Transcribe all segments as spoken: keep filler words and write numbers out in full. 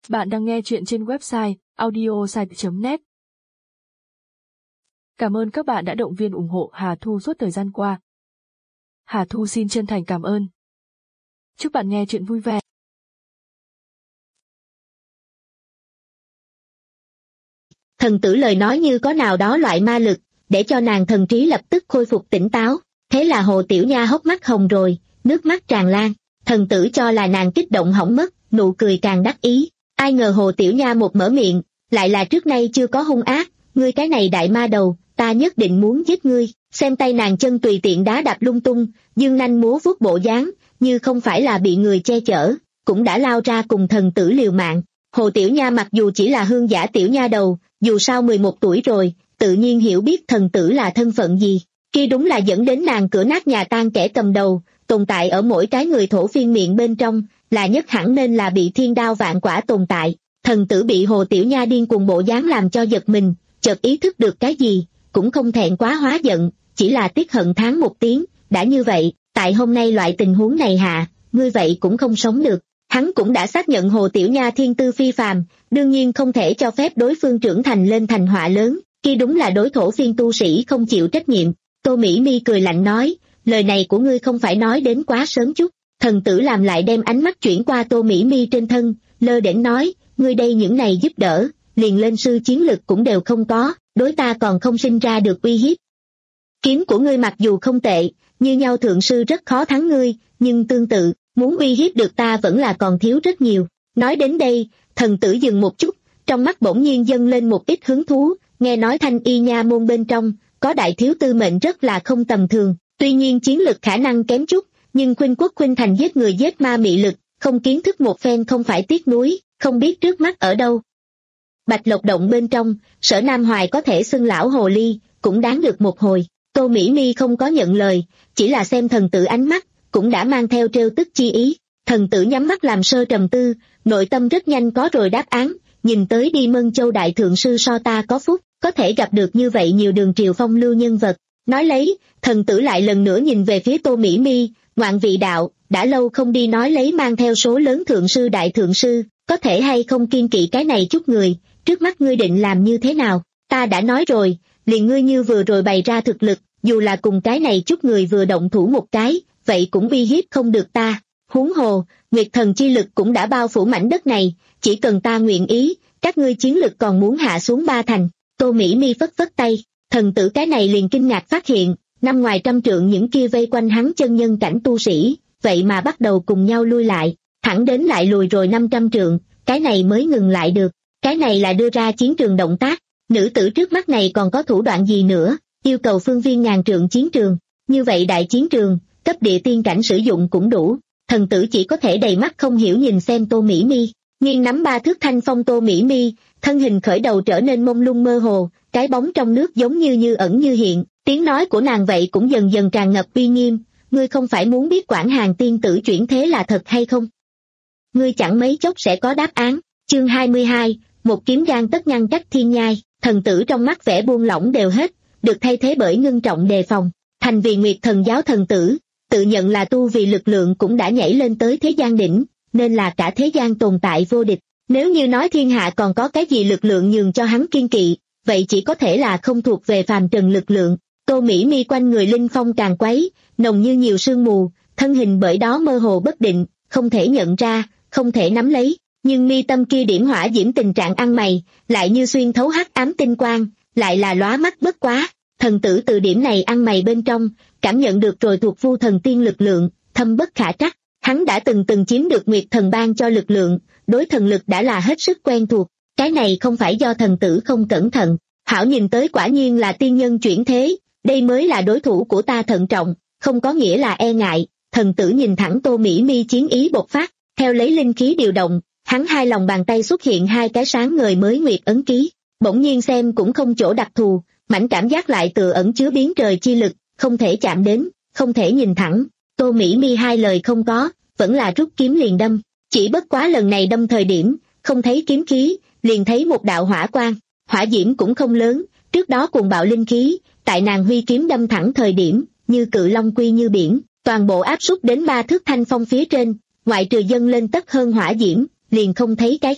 Bạn đang nghe chuyện trên website audiosite chấm net. Cảm ơn các bạn đã động viên ủng hộ Hà Thu suốt thời gian qua. Hà Thu xin chân thành cảm ơn. Chúc bạn nghe chuyện vui vẻ. Thần tử lời nói như có nào đó loại ma lực, để cho nàng thần trí lập tức khôi phục tỉnh táo. Thế là Hồ Tiểu Nha hốc mắt hồng rồi, nước mắt tràn lan. Thần tử cho là nàng kích động hỏng mất, nụ cười càng đắc ý. Ai ngờ Hồ Tiểu Nha một mở miệng, lại là trước nay chưa có hung ác. Ngươi cái này đại ma đầu, ta nhất định muốn giết ngươi. Xem tay nàng chân tùy tiện đá đạp lung tung, dương nanh múa vuốt bộ dáng, như không phải là bị người che chở, cũng đã lao ra cùng thần tử liều mạng. Hồ Tiểu Nha mặc dù chỉ là hương giả tiểu nha đầu, dù sao mười một tuổi rồi, tự nhiên hiểu biết thần tử là thân phận gì. Kia đúng là dẫn đến nàng cửa nát nhà tan kẻ cầm đầu, tồn tại ở mỗi cái người thổ phiên miệng bên trong, là nhất hẳn nên là bị thiên đao vạn quả tồn tại. Thần tử bị Hồ Tiểu Nha điên cuồng bộ dáng làm cho giật mình, chợt ý thức được cái gì, cũng không thẹn quá hóa giận, chỉ là tiếc hận thán một tiếng. Đã như vậy, tại hôm nay loại tình huống này hạ, ngươi vậy cũng không sống được. Hắn cũng đã xác nhận Hồ Tiểu Nha thiên tư phi phàm, đương nhiên không thể cho phép đối phương trưởng thành lên thành họa lớn, kia đúng là đối thổ phiên tu sĩ không chịu trách nhiệm. Tô Mỹ Mi cười lạnh nói, lời này của ngươi không phải nói đến quá sớm chút. Thần tử làm lại đem ánh mắt chuyển qua Tô Mỹ Mi trên thân, lơ đễnh nói, ngươi đây những này giúp đỡ, liền lên sư chiến lực cũng đều không có, đối ta còn không sinh ra được uy hiếp. Kiếm của ngươi mặc dù không tệ, như nhau thượng sư rất khó thắng ngươi, nhưng tương tự, muốn uy hiếp được ta vẫn là còn thiếu rất nhiều. Nói đến đây, thần tử dừng một chút, trong mắt bỗng nhiên dâng lên một ít hứng thú, nghe nói Thanh Y nha môn bên trong, có đại thiếu tư mệnh rất là không tầm thường, tuy nhiên chiến lực khả năng kém chút, nhưng khuynh quốc khuynh thành giết người giết ma mị lực, không kiến thức một phen không phải tiếc nuối, không biết trước mắt ở đâu. Bạch Lộc động bên trong, Sở Nam Hoài có thể xưng lão hồ ly, cũng đáng được một hồi. Tô Mỹ Mi không có nhận lời, chỉ là xem thần tử ánh mắt, cũng đã mang theo trêu tức chi ý. Thần tử nhắm mắt làm sơ trầm tư, nội tâm rất nhanh có rồi đáp án, nhìn tới đi Mân Châu đại thượng sư so ta có phúc, có thể gặp được như vậy nhiều đường triều phong lưu nhân vật. Nói lấy, thần tử lại lần nữa nhìn về phía Tô Mỹ Mi, ngoạn vị đạo, đã lâu không đi nói lấy mang theo số lớn thượng sư đại thượng sư, có thể hay không kiên kỵ cái này chút người, trước mắt ngươi định làm như thế nào? Ta đã nói rồi, liền ngươi như vừa rồi bày ra thực lực, dù là cùng cái này chút người vừa động thủ một cái, vậy cũng uy hiếp không được ta. Huống hồ, Nguyệt thần chi lực cũng đã bao phủ mảnh đất này, chỉ cần ta nguyện ý, các ngươi chiến lực còn muốn hạ xuống ba thành. Tô Mỹ Mi phất phất tay, thần tử cái này liền kinh ngạc phát hiện, năm ngoài trăm trượng những kia vây quanh hắn chân nhân cảnh tu sĩ, vậy mà bắt đầu cùng nhau lui lại, thẳng đến lại lùi rồi năm trăm trượng, cái này mới ngừng lại được. Cái này là đưa ra chiến trường động tác, nữ tử trước mắt này còn có thủ đoạn gì nữa, yêu cầu phương viên ngàn trượng chiến trường, như vậy đại chiến trường, cấp địa tiên cảnh sử dụng cũng đủ. Thần tử chỉ có thể đầy mắt không hiểu nhìn xem Tô Mỹ Mi, nghiêng nắm ba thước thanh phong Tô Mỹ Mi, thân hình khởi đầu trở nên mông lung mơ hồ, cái bóng trong nước giống như như ẩn như hiện, tiếng nói của nàng vậy cũng dần dần tràn ngập uy nghiêm, ngươi không phải muốn biết Quảng Hàn tiên tử chuyển thế là thật hay không? Ngươi chẳng mấy chốc sẽ có đáp án. Chương hai mươi hai, một kiếm gan tất ngăn cách thiên nhai. Thần tử trong mắt vẻ buông lỏng đều hết, được thay thế bởi ngưng trọng đề phòng. Thành vì Nguyệt thần giáo thần tử, tự nhận là tu vì lực lượng cũng đã nhảy lên tới thế gian đỉnh, nên là cả thế gian tồn tại vô địch. Nếu như nói thiên hạ còn có cái gì lực lượng nhường cho hắn kiên kỵ, vậy chỉ có thể là không thuộc về phàm trần lực lượng. Tô Mỹ Mi quanh người linh phong càng quấy, nồng như nhiều sương mù, thân hình bởi đó mơ hồ bất định, không thể nhận ra, không thể nắm lấy. Nhưng mi tâm kia điểm hỏa diễm tình trạng ăn mày, lại như xuyên thấu hắc ám tinh quang, lại là lóa mắt bất quá. Thần tử từ điểm này ăn mày bên trong, cảm nhận được rồi thuộc vu thần tiên lực lượng, thâm bất khả trắc. Hắn đã từng từng chiếm được Nguyệt thần ban cho lực lượng, đối thần lực đã là hết sức quen thuộc. Cái này không phải do thần tử không cẩn thận, hảo nhìn tới quả nhiên là tiên nhân chuyển thế, đây mới là đối thủ của ta thận trọng, không có nghĩa là e ngại. Thần tử nhìn thẳng Tô Mỹ Mi chiến ý bộc phát, theo lấy linh khí điều động. Hắn hai lòng bàn tay xuất hiện hai cái sáng ngời mới nguyệt ấn ký, bỗng nhiên xem cũng không chỗ đặc thù, mảnh cảm giác lại tự ẩn chứa biến trời chi lực, không thể chạm đến, không thể nhìn thẳng. Tô Mỹ Mi hai lời không có, vẫn là rút kiếm liền đâm, chỉ bất quá lần này đâm thời điểm, không thấy kiếm khí, liền thấy một đạo hỏa quang, hỏa diễm cũng không lớn, trước đó cuồng bạo linh khí, tại nàng huy kiếm đâm thẳng thời điểm, như cự long quy như biển, toàn bộ áp sút đến ba thước thanh phong phía trên, ngoại trừ dâng lên tất hơn hỏa diễm, liền không thấy cái khác.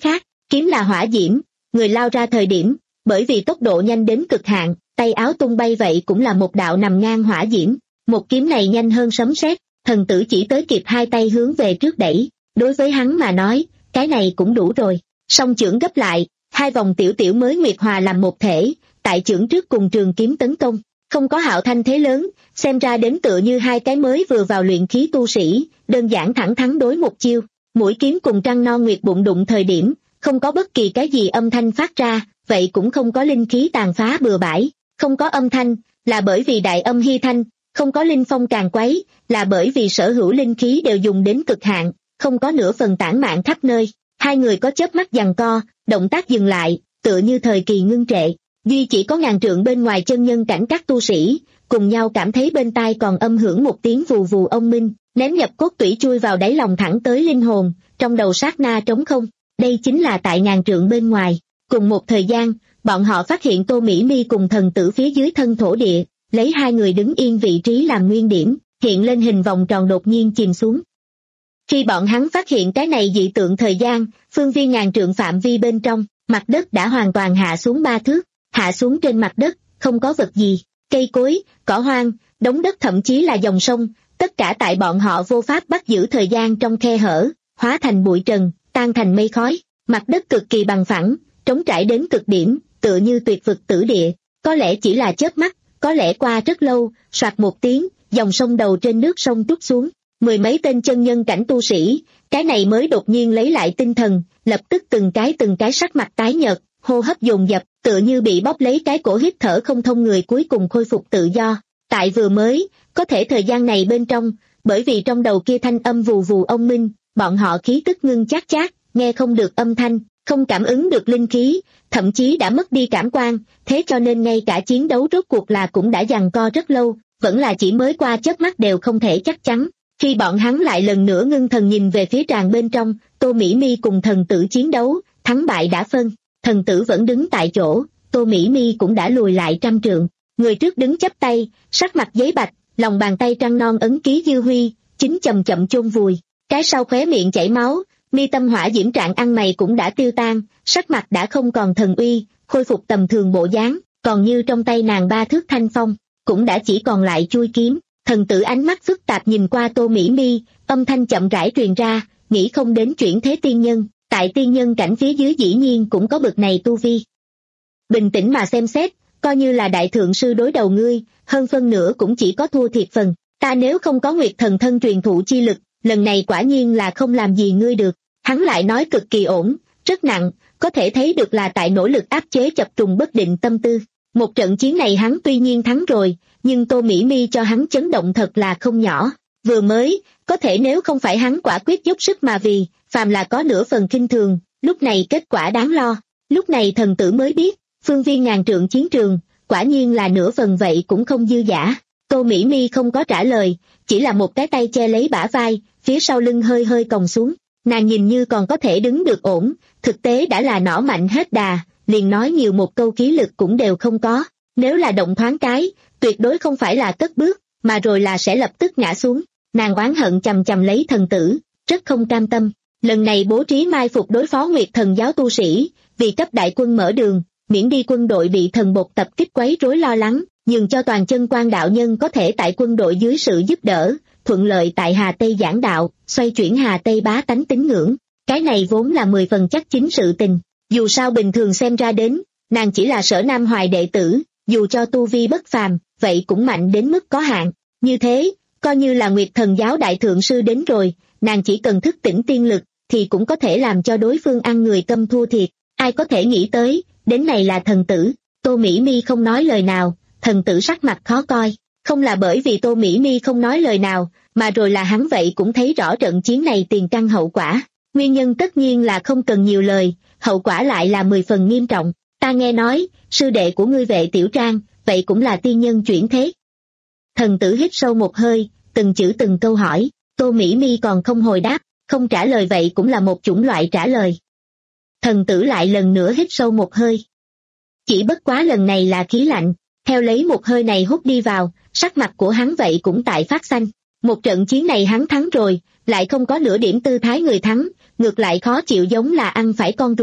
kiếm là hỏa diễm, người lao ra thời điểm, bởi vì tốc độ nhanh đến cực hạn, tay áo tung bay vậy cũng là một đạo nằm ngang hỏa diễm, một kiếm này nhanh hơn sấm sét, thần tử chỉ tới kịp hai tay hướng về trước đẩy, đối với hắn mà nói, cái này cũng đủ rồi, song chưởng gấp lại, hai vòng tiểu tiểu mới nguyệt hòa làm một thể, tại chưởng trước cùng trường kiếm tấn công, không có hạo thanh thế lớn, xem ra đến tựa như hai cái mới vừa vào luyện khí tu sĩ, đơn giản thẳng thắn đối một chiêu, mũi kiếm cùng trăng non nguyệt bụng đụng thời điểm, không có bất kỳ cái gì âm thanh phát ra, vậy cũng không có linh khí tàn phá bừa bãi, không có âm thanh, là bởi vì đại âm hy thanh, không có linh phong càng quấy, là bởi vì sở hữu linh khí đều dùng đến cực hạn, không có nửa phần tản mạn khắp nơi, hai người có chớp mắt giằng co, động tác dừng lại, tựa như thời kỳ ngưng trệ, duy chỉ có ngàn trượng bên ngoài chân nhân cảnh các tu sĩ, cùng nhau cảm thấy bên tai còn âm hưởng một tiếng vù vù ông minh, ném nhập cốt tủy chui vào đáy lòng thẳng tới linh hồn, trong đầu sát na trống không, đây chính là tại ngàn trượng bên ngoài. Cùng một thời gian, bọn họ phát hiện Tô Mỹ Mi cùng thần tử phía dưới thân thổ địa, lấy hai người đứng yên vị trí làm nguyên điểm, hiện lên hình vòng tròn đột nhiên chìm xuống. Khi bọn hắn phát hiện cái này dị tượng thời gian, phương viên ngàn trượng phạm vi bên trong, mặt đất đã hoàn toàn hạ xuống ba thước, hạ xuống trên mặt đất, không có vật gì, cây cối, cỏ hoang, đống đất thậm chí là dòng sông, tất cả tại bọn họ vô pháp bắt giữ thời gian trong khe hở, hóa thành bụi trần, tan thành mây khói, mặt đất cực kỳ bằng phẳng, trống trải đến cực điểm, tựa như tuyệt vực tử địa, có lẽ chỉ là chớp mắt, có lẽ qua rất lâu, soạt một tiếng, dòng sông đầu trên nước sông trút xuống, mười mấy tên chân nhân cảnh tu sĩ, cái này mới đột nhiên lấy lại tinh thần, lập tức từng cái từng cái sắc mặt tái nhợt, hô hấp dồn dập, tựa như bị bóp lấy cái cổ hít thở không thông người cuối cùng khôi phục tự do, tại vừa mới, có thể thời gian này bên trong, bởi vì trong đầu kia thanh âm vù vù ông minh, bọn họ khí tức ngưng chát chát, nghe không được âm thanh, không cảm ứng được linh khí, thậm chí đã mất đi cảm quan, thế cho nên ngay cả chiến đấu rốt cuộc là cũng đã giằng co rất lâu, vẫn là chỉ mới qua chớp mắt đều không thể chắc chắn. Khi bọn hắn lại lần nữa ngưng thần nhìn về phía tràng bên trong, Tô Mỹ Mi cùng thần tử chiến đấu, thắng bại đã phân, thần tử vẫn đứng tại chỗ, Tô Mỹ Mi cũng đã lùi lại trăm trượng, người trước đứng chắp tay, sắc mặt giấy bạch, lòng bàn tay trăng non ấn ký dư huy, chính chậm chậm chôn vùi, cái sau khóe miệng chảy máu, mi tâm hỏa diễm trạng ăn mày cũng đã tiêu tan, sắc mặt đã không còn thần uy, khôi phục tầm thường bộ dáng, còn như trong tay nàng ba thước thanh phong, cũng đã chỉ còn lại chui kiếm. Thần tử ánh mắt phức tạp nhìn qua Tô Mỹ Mi, âm thanh chậm rãi truyền ra, nghĩ không đến chuyển thế tiên nhân, tại tiên nhân cảnh phía dưới dĩ nhiên cũng có bực này tu vi. Bình tĩnh mà xem xét, coi như là đại thượng sư đối đầu ngươi, hơn phân nửa cũng chỉ có thua thiệt phần, ta nếu không có nguyệt thần thân truyền thụ chi lực, lần này quả nhiên là không làm gì ngươi được. Hắn lại nói cực kỳ ổn, rất nặng, có thể thấy được là tại nỗ lực áp chế chập trùng bất định tâm tư. Một trận chiến này hắn tuy nhiên thắng rồi, nhưng Tô Mỹ Mi cho hắn chấn động thật là không nhỏ. Vừa mới, có thể nếu không phải hắn quả quyết dốc sức mà vì, phàm là có nửa phần khinh thường, lúc này kết quả đáng lo. Lúc này thần tử mới biết, phương viên ngàn trượng chiến trường, quả nhiên là nửa phần vậy cũng không dư giả. Tô Mỹ Mi không có trả lời, chỉ là một cái tay che lấy bả vai, phía sau lưng hơi hơi còng xuống. Nàng nhìn như còn có thể đứng được ổn, thực tế đã là nỏ mạnh hết đà, liền nói nhiều một câu khí lực cũng đều không có. Nếu là động thoáng cái, tuyệt đối không phải là cất bước, mà rồi là sẽ lập tức ngã xuống. Nàng oán hận chầm chầm lấy thần tử, rất không cam tâm. Lần này bố trí mai phục đối phó Nguyệt Thần giáo tu sĩ, vì cấp đại quân mở đường, miễn đi quân đội bị thần bột tập kích quấy rối lo lắng, nhường cho toàn chân quan đạo nhân có thể tại quân đội dưới sự giúp đỡ, thuận lợi tại Hà Tây giảng đạo, xoay chuyển Hà Tây bá tánh tín ngưỡng. Cái này vốn là mười phần chắc chính sự tình. Dù sao bình thường xem ra đến, nàng chỉ là Sở Nam Hoài đệ tử, dù cho tu vi bất phàm, vậy cũng mạnh đến mức có hạn. Như thế, coi như là Nguyệt Thần giáo đại thượng sư đến rồi, nàng chỉ cần thức tỉnh tiên lực, thì cũng có thể làm cho đối phương ăn người câm thua thiệt. Ai có thể nghĩ tới, đến này là thần tử. Tô Mỹ Mi không nói lời nào, thần tử sắc mặt khó coi. Không là bởi vì Tô Mỹ Mi không nói lời nào, mà rồi là hắn vậy cũng thấy rõ trận chiến này tiền căn hậu quả. Nguyên nhân tất nhiên là không cần nhiều lời, hậu quả lại là mười phần nghiêm trọng. Ta nghe nói, sư đệ của ngươi Vệ Tiểu Trang, vậy cũng là tiên nhân chuyển thế. Thần tử hít sâu một hơi, từng chữ từng câu hỏi, Tô Mỹ Mi còn không hồi đáp, không trả lời vậy cũng là một chủng loại trả lời. Thần tử lại lần nữa hít sâu một hơi. Chỉ bất quá lần này là khí lạnh, theo lấy một hơi này hút đi vào, sắc mặt của hắn vậy cũng tại phát xanh. Một trận chiến này hắn thắng rồi, lại không có nửa điểm tư thái người thắng, ngược lại khó chịu giống là ăn phải con ruồi.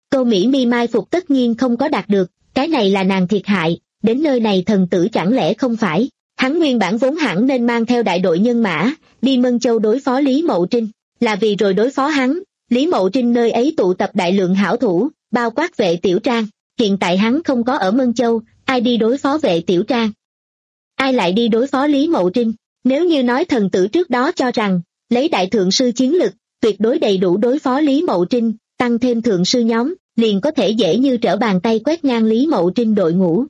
Tô Mỹ Mi mai phục tất nhiên không có đạt được, cái này là nàng thiệt hại, đến nơi này thần tử chẳng lẽ không phải. Hắn nguyên bản vốn hẳn nên mang theo đại đội nhân mã, đi Mân Châu đối phó Lý Mậu Trinh, là vì rồi đối phó hắn, Lý Mậu Trinh nơi ấy tụ tập đại lượng hảo thủ, bao quát Vệ Tiểu Trang, hiện tại hắn không có ở Mân Châu, ai đi đối phó Vệ Tiểu Trang? Ai lại đi đối phó Lý Mậu Trinh? Nếu như nói thần tử trước đó cho rằng, lấy đại thượng sư chiến lực, tuyệt đối đầy đủ đối phó Lý Mậu Trinh, tăng thêm thượng sư nhóm, liền có thể dễ như trở bàn tay quét ngang Lý Mậu Trinh đội ngũ.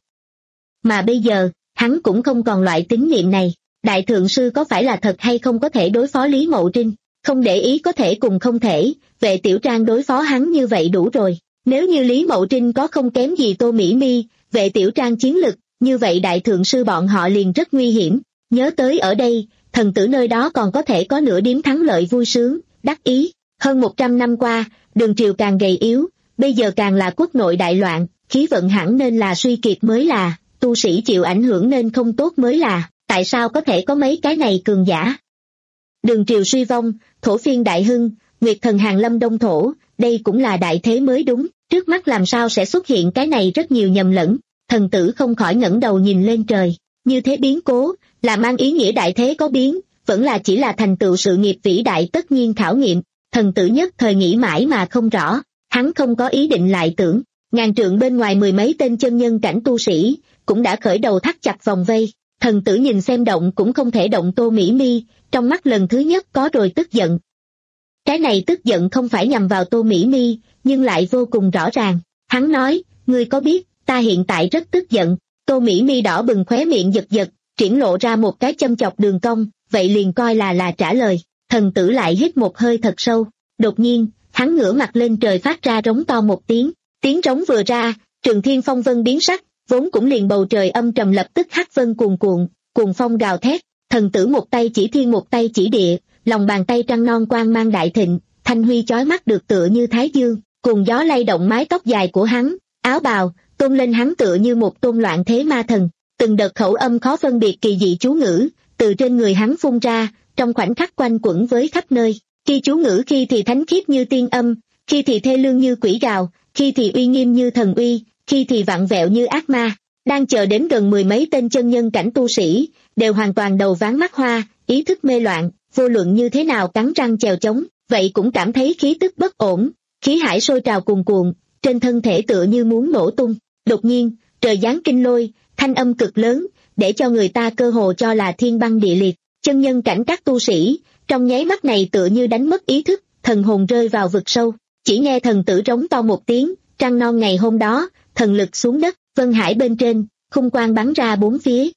Mà bây giờ, hắn cũng không còn loại tín niệm này, đại thượng sư có phải là thật hay không có thể đối phó Lý Mậu Trinh, không để ý có thể cùng không thể, Vệ Tiểu Trang đối phó hắn như vậy đủ rồi. Nếu như Lý Mậu Trinh có không kém gì Tô Mỹ Mi, Vệ Tiểu Trang chiến lực, như vậy đại thượng sư bọn họ liền rất nguy hiểm. Nhớ tới ở đây, thần tử nơi đó còn có thể có nửa điếm thắng lợi vui sướng, đắc ý. Hơn một trăm năm qua, đường triều càng gầy yếu, bây giờ càng là quốc nội đại loạn, khí vận hẳn nên là suy kiệt mới là, tu sĩ chịu ảnh hưởng nên không tốt mới là, tại sao có thể có mấy cái này cường giả? Đường triều suy vong, thổ phiên đại hưng, nguyệt thần hàng lâm đông thổ, đây cũng là đại thế mới đúng, trước mắt làm sao sẽ xuất hiện cái này rất nhiều nhầm lẫn. Thần tử không khỏi ngẩng đầu nhìn lên trời, như thế biến cố, là mang ý nghĩa đại thế có biến, vẫn là chỉ là thành tựu sự nghiệp vĩ đại tất nhiên khảo nghiệm. Thần tử nhất thời nghĩ mãi mà không rõ, hắn không có ý định lại tưởng, ngàn trượng bên ngoài mười mấy tên chân nhân cảnh tu sĩ, cũng đã khởi đầu thắt chặt vòng vây. Thần tử nhìn xem động cũng không thể động Tô Mỹ Mi, trong mắt lần thứ nhất có rồi tức giận. Cái này tức giận không phải nhằm vào Tô Mỹ Mi, nhưng lại vô cùng rõ ràng. Hắn nói, ngươi có biết, ta hiện tại rất tức giận. Tô Mỹ Mi đỏ bừng khóe miệng giật giật, triển lộ ra một cái châm chọc đường cong, vậy liền coi là là trả lời. Thần tử lại hít một hơi thật sâu, đột nhiên, hắn ngửa mặt lên trời phát ra rống to một tiếng, tiếng rống vừa ra, Trường Thiên phong vân biến sắc, vốn cũng liền bầu trời âm trầm lập tức hắc vân cuồn cuộn, cuồng phong gào thét, thần tử một tay chỉ thiên một tay chỉ địa, lòng bàn tay trăng non quang mang đại thịnh, thanh huy chói mắt được tựa như thái dương, cùng gió lay động mái tóc dài của hắn, áo bào, tôn lên hắn tựa như một tôn loạn thế ma thần, từng đợt khẩu âm khó phân biệt kỳ dị chú ngữ, từ trên người hắn phun ra, trong khoảnh khắc quanh quẩn với khắp nơi, khi chú ngữ khi thì thánh khiết như tiên âm, khi thì thê lương như quỷ gào, khi thì uy nghiêm như thần uy, khi thì vặn vẹo như ác ma. Đang chờ đến gần mười mấy tên chân nhân cảnh tu sĩ, đều hoàn toàn đầu váng mắt hoa, ý thức mê loạn, vô luận như thế nào cắn răng chèo chống, vậy cũng cảm thấy khí tức bất ổn, khí hải sôi trào cuồn cuộn, trên thân thể tựa như muốn nổ tung. Đột nhiên, trời giáng kinh lôi, thanh âm cực lớn, để cho người ta cơ hồ cho là thiên băng địa liệt. Chân nhân cảnh các tu sĩ, trong nháy mắt này tựa như đánh mất ý thức, thần hồn rơi vào vực sâu. Chỉ nghe thần tử rống to một tiếng, trăng non ngày hôm đó, thần lực xuống đất, vân hải bên trên, khung quang bắn ra bốn phía.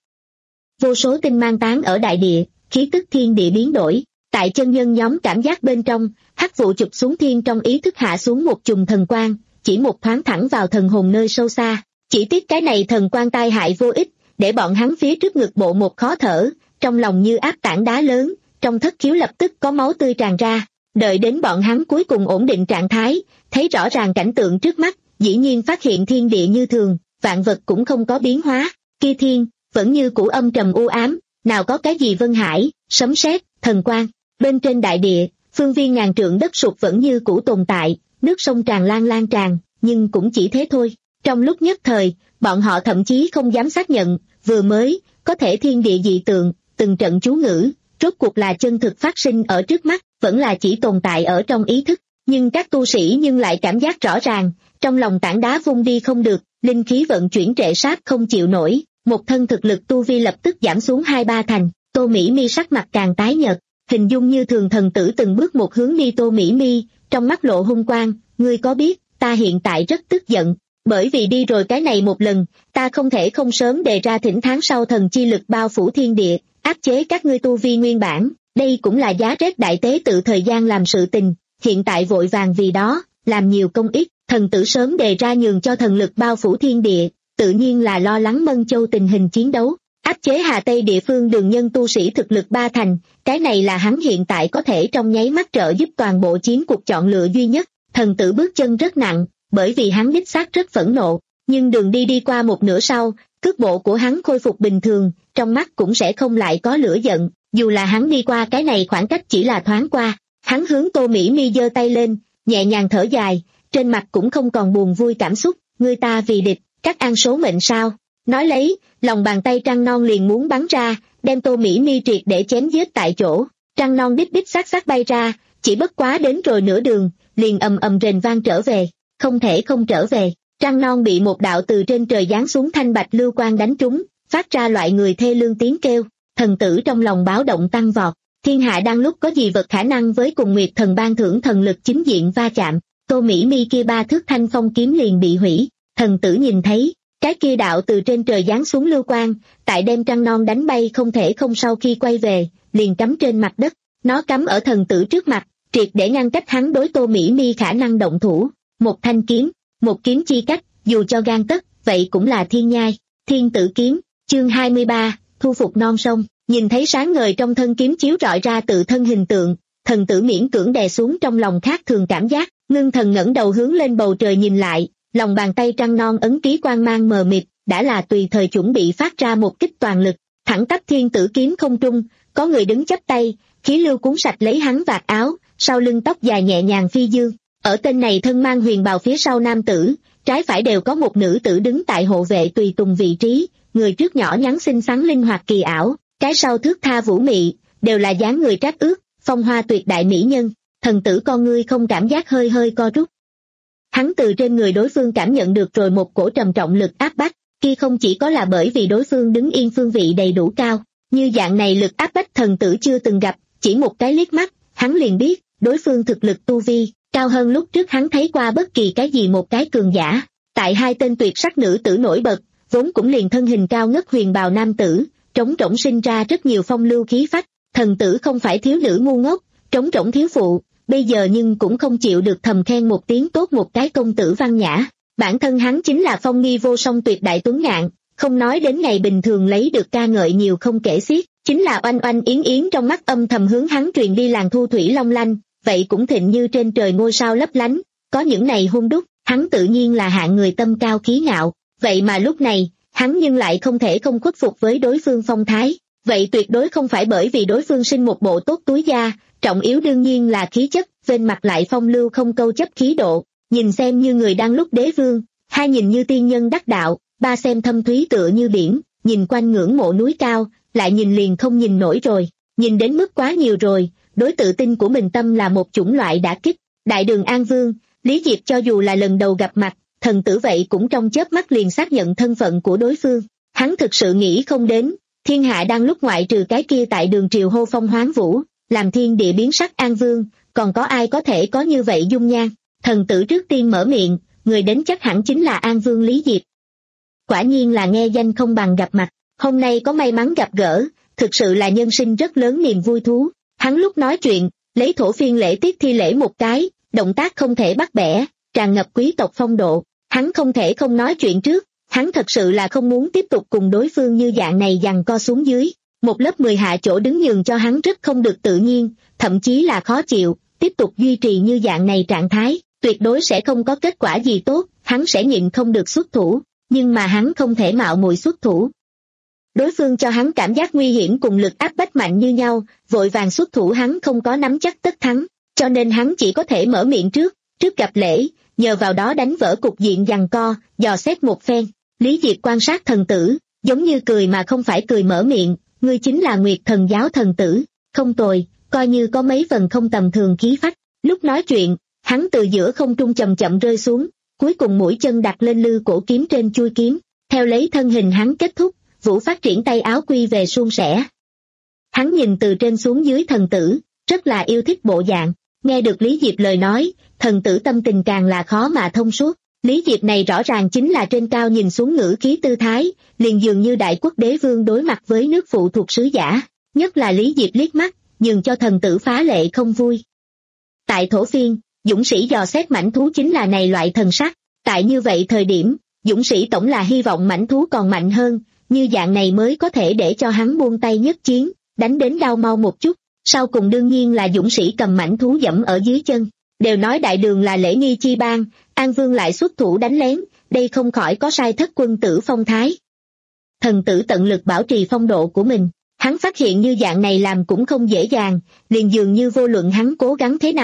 Vô số tinh mang tán ở đại địa, khí tức thiên địa biến đổi. Tại chân nhân nhóm cảm giác bên trong, hắc vụ chụp xuống thiên trong ý thức hạ xuống một chùm thần quang, chỉ một thoáng thẳng vào thần hồn nơi sâu xa. Chỉ tiếc cái này thần quang tai hại vô ích, để bọn hắn phía trước ngực bộ một khó thở, trong lòng như áp tảng đá lớn, trong thất khiếu lập tức có máu tươi tràn ra. Đợi đến bọn hắn cuối cùng ổn định trạng thái, thấy rõ ràng cảnh tượng trước mắt, dĩ nhiên phát hiện thiên địa như thường, vạn vật cũng không có biến hóa, kia thiên, vẫn như cũ âm trầm u ám, nào có cái gì vân hải, sấm sét, thần quang. Bên trên đại địa, phương viên ngàn trượng đất sụt vẫn như cũ tồn tại, nước sông tràn lan lan tràn, nhưng cũng chỉ thế thôi. Trong lúc nhất thời, bọn họ thậm chí không dám xác nhận, vừa mới, có thể thiên địa dị tượng, từng trận chú ngữ, rốt cuộc là chân thực phát sinh ở trước mắt, vẫn là chỉ tồn tại ở trong ý thức. Nhưng các tu sĩ nhưng lại cảm giác rõ ràng, trong lòng tảng đá vung đi không được, linh khí vận chuyển trệ sát không chịu nổi, một thân thực lực tu vi lập tức giảm xuống hai ba thành. Tô Mỹ Mi sắc mặt càng tái nhợt, hình dung như thường thần tử từng bước một hướng đi Tô Mỹ Mi, trong mắt lộ hung quang, ngươi có biết, ta hiện tại rất tức giận, bởi vì đi rồi cái này một lần, ta không thể không sớm đề ra thỉnh tháng sau thần chi lực bao phủ thiên địa, áp chế các ngươi tu vi nguyên bản, đây cũng là giá rét đại tế tự thời gian làm sự tình, hiện tại vội vàng vì đó, làm nhiều công ít, thần tử sớm đề ra nhường cho thần lực bao phủ thiên địa, tự nhiên là lo lắng Mân Châu tình hình chiến đấu, áp chế Hà Tây địa phương đường nhân tu sĩ thực lực ba thành, cái này là hắn hiện tại có thể trong nháy mắt trợ giúp toàn bộ chiến cuộc chọn lựa duy nhất. Thần tử bước chân rất nặng, bởi vì hắn đích xác rất phẫn nộ, nhưng đường đi đi qua một nửa sau, cước bộ của hắn khôi phục bình thường, trong mắt cũng sẽ không lại có lửa giận, dù là hắn đi qua cái này khoảng cách chỉ là thoáng qua. Hắn hướng Tô Mỹ Mi giơ tay lên, nhẹ nhàng thở dài, trên mặt cũng không còn buồn vui cảm xúc. Người ta vì địch, các an số mệnh sao? Nói lấy, lòng bàn tay trăng non liền muốn bắn ra, đem Tô Mỹ Mi triệt để chém giết tại chỗ. Trăng non đít đít xác xác bay ra, chỉ bất quá đến rồi nửa đường, liền ầm ầm rền vang trở về. Không thể không trở về. Trăng non bị một đạo từ trên trời giáng xuống thanh bạch lưu quang đánh trúng, phát ra loại người thê lương tiếng kêu. Thần tử trong lòng báo động tăng vọt. Thiên hạ đang lúc có gì vật khả năng với cùng Nguyệt Thần ban thưởng thần lực chính diện va chạm. Tô Mỹ Mi kia ba thước thanh phong kiếm liền bị hủy. Thần tử nhìn thấy, cái kia đạo từ trên trời giáng xuống lưu quang, tại đem trăng non đánh bay không thể không sau khi quay về, liền cắm trên mặt đất. Nó cắm ở thần tử trước mặt, triệt để ngăn cách hắn đối Tô Mỹ Mi khả năng động thủ. Một thanh kiếm, một kiếm chi cách, dù cho gan tất, vậy cũng là thiên nhai. Thiên tử kiếm, chương hai mươi ba, thu phục non sông. Nhìn thấy sáng ngời trong thân kiếm chiếu rọi ra tự thân hình tượng, thần tử miễn cưỡng đè xuống trong lòng khác thường cảm giác, ngưng thần ngẩng đầu hướng lên bầu trời nhìn lại, lòng bàn tay trăng non ấn ký quang mang mờ mịt, đã là tùy thời chuẩn bị phát ra một kích toàn lực, thẳng tắp thiên tử kiếm không trung, có người đứng chắp tay, khí lưu cuốn sạch lấy hắn vạt áo, sau lưng tóc dài nhẹ nhàng phi dương. Ở tên này thân mang huyền bào phía sau nam tử, trái phải đều có một nữ tử đứng tại hộ vệ tùy tùng vị trí, người trước nhỏ nhắn xinh xắn linh hoạt kỳ ảo, cái sau thước tha vũ mị, đều là dáng người trác ước, phong hoa tuyệt đại mỹ nhân. Thần tử con ngươi không cảm giác hơi hơi co rút. Hắn từ trên người đối phương cảm nhận được rồi một cổ trầm trọng lực áp bách, kia không chỉ có là bởi vì đối phương đứng yên phương vị đầy đủ cao, như dạng này lực áp bách thần tử chưa từng gặp, chỉ một cái liếc mắt, hắn liền biết, đối phương thực lực tu vi, cao hơn lúc trước hắn thấy qua bất kỳ cái gì một cái cường giả. Tại hai tên tuyệt sắc nữ tử nổi bật, vốn cũng liền thân hình cao ngất huyền bào nam tử, trống trỗng sinh ra rất nhiều phong lưu khí phách. Thần tử không phải thiếu nữ ngu ngốc, trống trỗng thiếu phụ, bây giờ nhưng cũng không chịu được thầm khen một tiếng tốt một cái công tử văn nhã. Bản thân hắn chính là phong nghi vô song tuyệt đại tuấn ngạn, không nói đến ngày bình thường lấy được ca ngợi nhiều không kể xiết, chính là oanh oanh yến yến trong mắt âm thầm hướng hắn truyền đi làng thu thủy long lanh, vậy cũng thịnh như trên trời ngôi sao lấp lánh. Có những này hung đúc, hắn tự nhiên là hạng người tâm cao khí ngạo, vậy mà lúc này, hắn nhưng lại không thể không khuất phục với đối phương phong thái. Vậy tuyệt đối không phải bởi vì đối phương sinh một bộ tốt túi da, trọng yếu đương nhiên là khí chất, bên mặt lại phong lưu không câu chấp khí độ, nhìn xem như người đang lúc đế vương, hai nhìn như tiên nhân đắc đạo, ba xem thâm thúy tựa như biển, nhìn quanh ngưỡng mộ núi cao, lại nhìn liền không nhìn nổi rồi, nhìn đến mức quá nhiều rồi, đối tự tin của mình tâm là một chủng loại đả kích. Đại đường An Vương, Lý Diệp cho dù là lần đầu gặp mặt, thần tử vậy cũng trong chớp mắt liền xác nhận thân phận của đối phương, hắn thực sự nghĩ không đến. Thiên hạ đang lúc ngoại trừ cái kia tại đường triều hô phong hoán vũ, làm thiên địa biến sắc An Vương, còn có ai có thể có như vậy dung nhan. Thần tử trước tiên mở miệng, người đến chắc hẳn chính là An Vương Lý Diệp. Quả nhiên là nghe danh không bằng gặp mặt, hôm nay có may mắn gặp gỡ, thực sự là nhân sinh rất lớn niềm vui thú. Hắn lúc nói chuyện, lấy thổ phiên lễ tiết thi lễ một cái, động tác không thể bắt bẻ, tràn ngập quý tộc phong độ. Hắn không thể không nói chuyện trước. Hắn thật sự là không muốn tiếp tục cùng đối phương như dạng này giằng co xuống dưới. Một lớp mười hạ chỗ đứng nhường cho hắn rất không được tự nhiên, thậm chí là khó chịu, tiếp tục duy trì như dạng này trạng thái, tuyệt đối sẽ không có kết quả gì tốt, hắn sẽ nhịn không được xuất thủ, nhưng mà hắn không thể mạo muội xuất thủ. Đối phương cho hắn cảm giác nguy hiểm cùng lực áp bách mạnh như nhau, vội vàng xuất thủ hắn không có nắm chắc tất thắng, cho nên hắn chỉ có thể mở miệng trước, trước gặp lễ, nhờ vào đó đánh vỡ cục diện giằng co, dò xét một phen. Lý Diệp quan sát thần tử, giống như cười mà không phải cười mở miệng, ngươi chính là Nguyệt Thần giáo thần tử, không tồi, coi như có mấy phần không tầm thường khí phách. Lúc nói chuyện, hắn từ giữa không trung chậm chậm rơi xuống, cuối cùng mũi chân đặt lên lư cổ kiếm trên chuôi kiếm, theo lấy thân hình hắn kết thúc, Vũ phát triển tay áo quy về suôn sẻ. Hắn nhìn từ trên xuống dưới thần tử, rất là yêu thích bộ dạng, nghe được Lý Diệp lời nói, thần tử tâm tình càng là khó mà thông suốt. Lý Diệp này rõ ràng chính là trên cao nhìn xuống ngữ khí tư thái, liền dường như đại quốc đế vương đối mặt với nước phụ thuộc sứ giả, nhất là Lý Diệp liếc mắt, nhường cho thần tử phá lệ không vui. Tại thổ phiên, dũng sĩ dò xét mãnh thú chính là này loại thần sắc, tại như vậy thời điểm, dũng sĩ tổng là hy vọng mãnh thú còn mạnh hơn, như dạng này mới có thể để cho hắn buông tay nhất chiến, đánh đến đau mau một chút, sau cùng đương nhiên là dũng sĩ cầm mãnh thú dẫm ở dưới chân. Đều nói đại đường là lễ nghi chi bang, An Vương lại xuất thủ đánh lén, đây không khỏi có sai thất quân tử phong thái. Thần tử tận lực bảo trì phong độ của mình, hắn phát hiện như dạng này làm cũng không dễ dàng, liền dường như vô luận hắn cố gắng thế nào,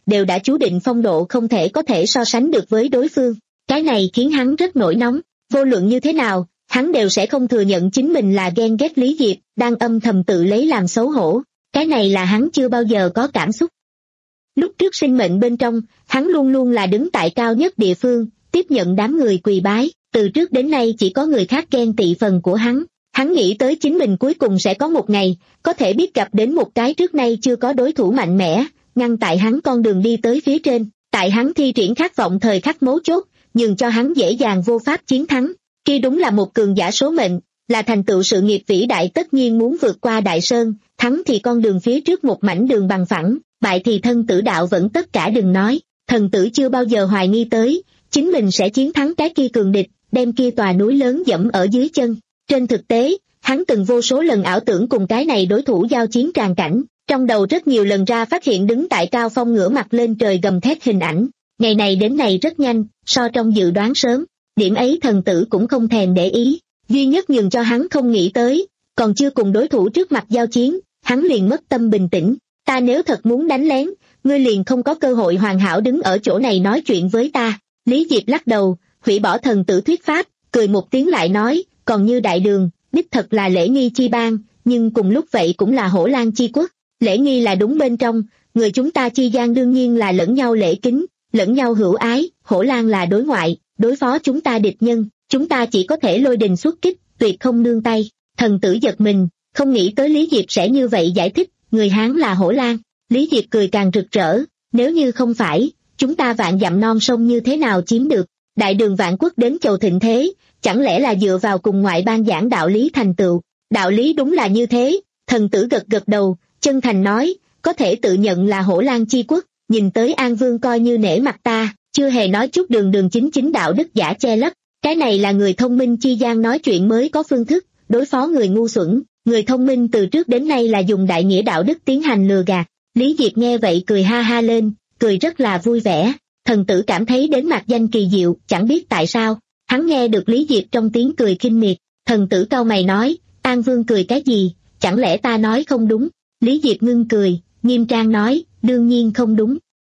đều đã chú định phong độ không thể có thể so sánh được với đối phương. Cái này khiến hắn rất nổi nóng, vô luận như thế nào, hắn đều sẽ không thừa nhận chính mình là ghen ghét Lý Diệp, đang âm thầm tự lấy làm xấu hổ. Cái này là hắn chưa bao giờ có cảm xúc. Lúc trước sinh mệnh bên trong, hắn luôn luôn là đứng tại cao nhất địa phương, tiếp nhận đám người quỳ bái, từ trước đến nay chỉ có người khác ghen tị phần của hắn. Hắn nghĩ tới chính mình cuối cùng sẽ có một ngày, có thể biết gặp đến một cái trước nay chưa có đối thủ mạnh mẽ, ngăn tại hắn con đường đi tới phía trên, tại hắn thi triển khát vọng thời khắc mấu chốt, nhường cho hắn dễ dàng vô pháp chiến thắng. Kia đúng là một cường giả số mệnh, là thành tựu sự nghiệp vĩ đại tất nhiên muốn vượt qua đại sơn, thắng thì con đường phía trước một mảnh đường bằng phẳng, bại thì thân tử đạo vẫn tất cả đừng nói. Thần tử chưa bao giờ hoài nghi tới, chính mình sẽ chiến thắng cái kia cường địch, đem kia tòa núi lớn dẫm ở dưới chân. Trên thực tế, hắn từng vô số lần ảo tưởng cùng cái này đối thủ giao chiến tràn cảnh, trong đầu rất nhiều lần ra phát hiện đứng tại cao phong ngửa mặt lên trời gầm thét hình ảnh. Ngày này đến này rất nhanh, so trong dự đoán sớm, điểm ấy thần tử cũng không thèm để ý. Duy nhất nhường cho hắn không nghĩ tới, còn chưa cùng đối thủ trước mặt giao chiến, hắn liền mất tâm bình tĩnh. Ta nếu thật muốn đánh lén, ngươi liền không có cơ hội hoàn hảo đứng ở chỗ này nói chuyện với ta. Lý Diệp lắc đầu, hủy bỏ thần tử thuyết pháp, cười một tiếng lại nói, còn như đại đường, đích thật là lễ nghi chi bang, nhưng cùng lúc vậy cũng là hổ lang chi quốc. Lễ nghi là đúng bên trong, người chúng ta chi gian đương nhiên là lẫn nhau lễ kính, lẫn nhau hữu ái, hổ lang là đối ngoại, đối phó chúng ta địch nhân, chúng ta chỉ có thể lôi đình xuất kích, tuyệt không nương tay. Thần tử giật mình, không nghĩ tới Lý Diệp sẽ như vậy giải thích, người Hán là hổ lang. Lý Diệp cười càng rực rỡ, nếu như không phải, chúng ta vạn dặm non sông như thế nào chiếm được, đại đường vạn quốc đến chầu thịnh thế, chẳng lẽ là dựa vào cùng ngoại bang giảng đạo lý thành tựu. Đạo lý đúng là như thế, thần tử gật gật đầu, chân thành nói, có thể tự nhận là hổ lang chi quốc, nhìn tới An Vương coi như nể mặt ta, chưa hề nói chút đường đường chính chính đạo đức giả che lấp. Cái này là người thông minh chi gian nói chuyện mới có phương thức, đối phó người ngu xuẩn, người thông minh từ trước đến nay là dùng đại nghĩa đạo đức tiến hành lừa gạt. Lý Diệp nghe vậy cười ha ha lên, cười rất là vui vẻ, thần tử cảm thấy đến mạc danh kỳ diệu, chẳng biết tại sao, hắn nghe được Lý Diệp trong tiếng cười khinh miệt, thần tử cau mày nói, An Vương cười cái gì, chẳng lẽ ta nói không đúng? Lý Diệp ngưng cười, nghiêm trang nói, đương nhiên không đúng.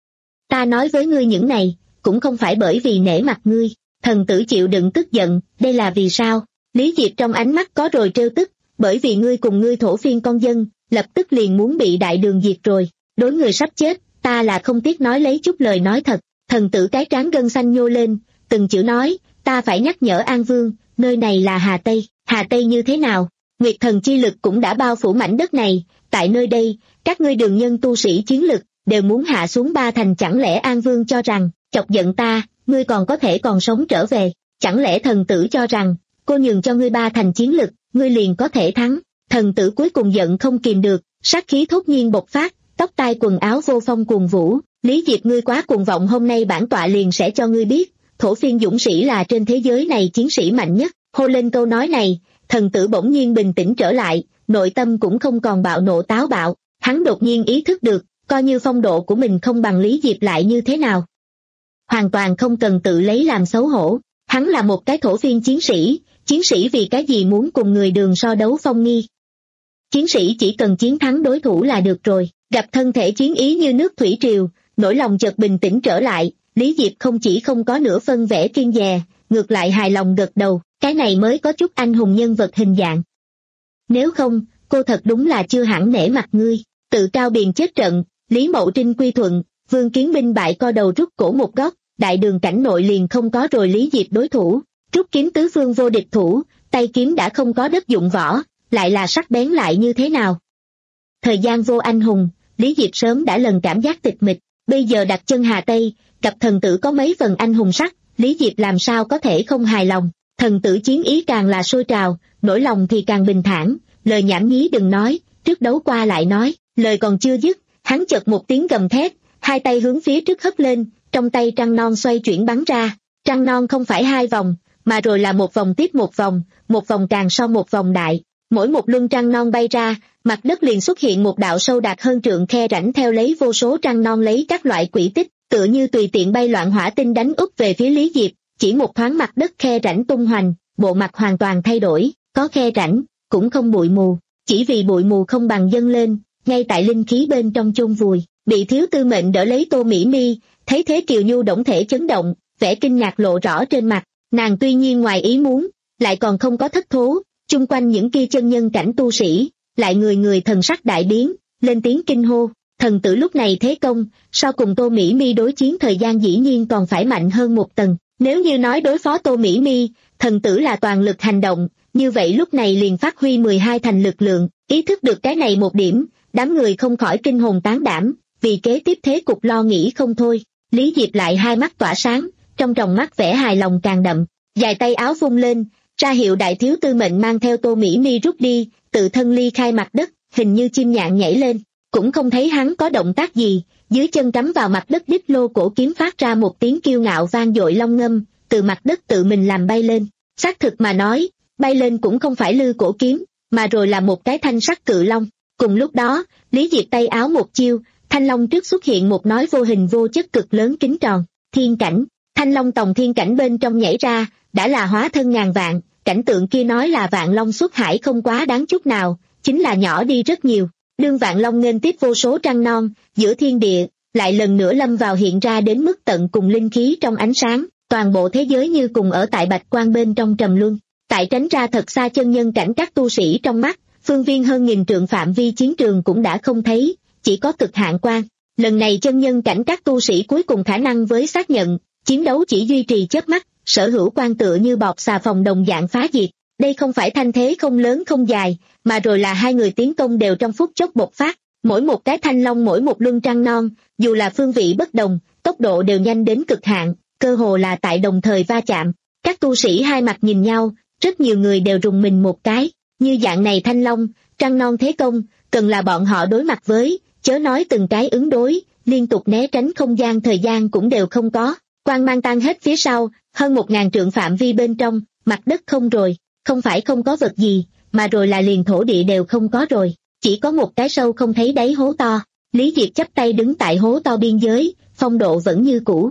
Ta nói với ngươi những này, cũng không phải bởi vì nể mặt ngươi. Thần tử chịu đựng tức giận, đây là vì sao? Lý Diệp trong ánh mắt có rồi trêu tức, bởi vì ngươi cùng ngươi thổ phiên con dân, lập tức liền muốn bị đại đường diệt rồi. Đối người sắp chết, ta là không tiếc nói lấy chút lời nói thật. Thần tử cái trán gân xanh nhô lên, từng chữ nói, ta phải nhắc nhở An Vương, nơi này là Hà Tây. Hà Tây như thế nào? Nguyệt thần chi lực cũng đã bao phủ mảnh đất này, tại nơi đây, các ngươi đường nhân tu sĩ chiến lực, đều muốn hạ xuống ba thành, chẳng lẽ An Vương cho rằng, chọc giận ta, ngươi còn có thể còn sống trở về, chẳng lẽ thần tử cho rằng, cô nhường cho ngươi ba thành chiến lực, ngươi liền có thể thắng. Thần tử cuối cùng giận không kìm được, sát khí thốt nhiên bộc phát, tóc tai quần áo vô phong cuồng vũ. Lý Diệp, ngươi quá cuồng vọng, hôm nay bản tọa liền sẽ cho ngươi biết, thổ phiên dũng sĩ là trên thế giới này chiến sĩ mạnh nhất. Hô lên câu nói này, thần tử bỗng nhiên bình tĩnh trở lại, nội tâm cũng không còn bạo nộ táo bạo, hắn đột nhiên ý thức được, coi như phong độ của mình không bằng Lý Diệp lại như thế nào. Hoàn toàn không cần tự lấy làm xấu hổ, hắn là một cái thổ phiên chiến sĩ, chiến sĩ vì cái gì muốn cùng người đường so đấu phong nghi. Chiến sĩ chỉ cần chiến thắng đối thủ là được rồi, gặp thân thể chiến ý như nước thủy triều, nỗi lòng chợt bình tĩnh trở lại, Lý Diệp không chỉ không có nửa phân vẻ kiêng dè, ngược lại hài lòng gật đầu, cái này mới có chút anh hùng nhân vật hình dạng. Nếu không, cô thật đúng là chưa hẳn nể mặt ngươi. Tự cao biền chết trận, Lý Mậu Trinh quy thuận, Vương Kiến binh bại co đầu rút cổ một góc, đại đường cảnh nội liền không có rồi Lý Diệp đối thủ. Rút kiếm tứ phương vô địch thủ, tay kiếm đã không có đất dụng võ, lại là sắc bén lại như thế nào? Thời gian vô anh hùng, Lý Diệp sớm đã lần cảm giác tịch mịch, bây giờ đặt chân Hà Tây, gặp thần tử có mấy phần anh hùng sắc, Lý Diệp làm sao có thể không hài lòng. Thần tử chiến ý càng là sôi trào, nỗi lòng thì càng bình thản, lời nhảm nhí đừng nói, trước đấu qua lại nói. Lời còn chưa dứt, hắn chợt một tiếng gầm thét, hai tay hướng phía trước hất lên, trong tay trăng non xoay chuyển bắn ra. Trăng non không phải hai vòng, mà rồi là một vòng tiếp một vòng, một vòng càng sau một vòng đại. Mỗi một luân trăng non bay ra, mặt đất liền xuất hiện một đạo sâu đạt hơn trượng khe rãnh, theo lấy vô số trăng non lấy các loại quỹ tích, tựa như tùy tiện bay loạn hỏa tinh đánh úp về phía Lý Diệp. Chỉ một thoáng mặt đất khe rãnh tung hoành, bộ mặt hoàn toàn thay đổi, có khe rãnh, cũng không bụi mù, chỉ vì bụi mù không bằng dâng lên, ngay tại linh khí bên trong chôn vùi, Bị Thiếu Tư Mệnh đỡ lấy Tô Mỹ Mi, thấy thế Kiều Nhu đổng thể chấn động, vẻ kinh ngạc lộ rõ trên mặt, nàng tuy nhiên ngoài ý muốn, lại còn không có thất thố, chung quanh những kia chân nhân cảnh tu sĩ, lại người người thần sắc đại biến, lên tiếng kinh hô, thần tử lúc này thế công, so cùng Tô Mỹ Mi đối chiến thời gian dĩ nhiên còn phải mạnh hơn một tầng, nếu như nói đối phó Tô Mỹ Mi, thần tử là toàn lực hành động, như vậy lúc này liền phát huy mười hai thành lực lượng, ý thức được cái này một điểm, đám người không khỏi kinh hồn tán đảm, vì kế tiếp thế cục lo nghĩ không thôi. Lý Diệp lại hai mắt tỏa sáng, trong tròng mắt vẻ hài lòng càng đậm, dài tay áo vung lên, ra hiệu Đại Thiếu Tư Mệnh mang theo Tô Mỹ Mi rút đi, tự thân ly khai mặt đất, hình như chim nhạn nhảy lên, cũng không thấy hắn có động tác gì, dưới chân cắm vào mặt đất đích lô cổ kiếm phát ra một tiếng kiêu ngạo vang dội long ngâm, từ mặt đất tự mình làm bay lên. Xác thực mà nói, bay lên cũng không phải lư cổ kiếm, mà rồi là một cái thanh sắc cự long. Cùng lúc đó, Lý Diệp tay áo một chiêu, thanh long trước xuất hiện một nói vô hình vô chất cực lớn kính tròn, thiên cảnh. Thanh long tòng thiên cảnh bên trong nhảy ra, đã là hóa thân ngàn vạn, cảnh tượng kia nói là vạn long xuất hải không quá đáng chút nào, chính là nhỏ đi rất nhiều. Đương vạn long nghênh tiếp vô số trăng non, giữa thiên địa, lại lần nữa lâm vào hiện ra đến mức tận cùng linh khí trong ánh sáng, toàn bộ thế giới như cùng ở tại bạch quang bên trong trầm luân. Tại tránh ra thật xa chân nhân cảnh các tu sĩ trong mắt, phương viên hơn nghìn trượng phạm vi chiến trường cũng đã không thấy, chỉ có cực hạn quang. Lần này chân nhân cảnh các tu sĩ cuối cùng khả năng với xác nhận, chiến đấu chỉ duy trì chớp mắt, sở hữu quan tựa như bọt xà phòng đồng dạng phá diệt. Đây không phải thanh thế không lớn không dài, mà rồi là hai người tiến công đều trong phút chốc bộc phát, mỗi một cái thanh long mỗi một luân trăng non, dù là phương vị bất đồng, tốc độ đều nhanh đến cực hạn, cơ hồ là tại đồng thời va chạm. Các tu sĩ hai mặt nhìn nhau, rất nhiều người đều rùng mình một cái, như dạng này thanh long, trăng non thế công, cần là bọn họ đối mặt với, chớ nói từng cái ứng đối, liên tục né tránh không gian thời gian cũng đều không có. Quang mang tan hết phía sau, hơn một ngàn trượng phạm vi bên trong, mặt đất không rồi, không phải không có vật gì, mà rồi là liền thổ địa đều không có rồi, chỉ có một cái sâu không thấy đáy hố to. Lý Diệp chắp tay đứng tại hố to biên giới, phong độ vẫn như cũ.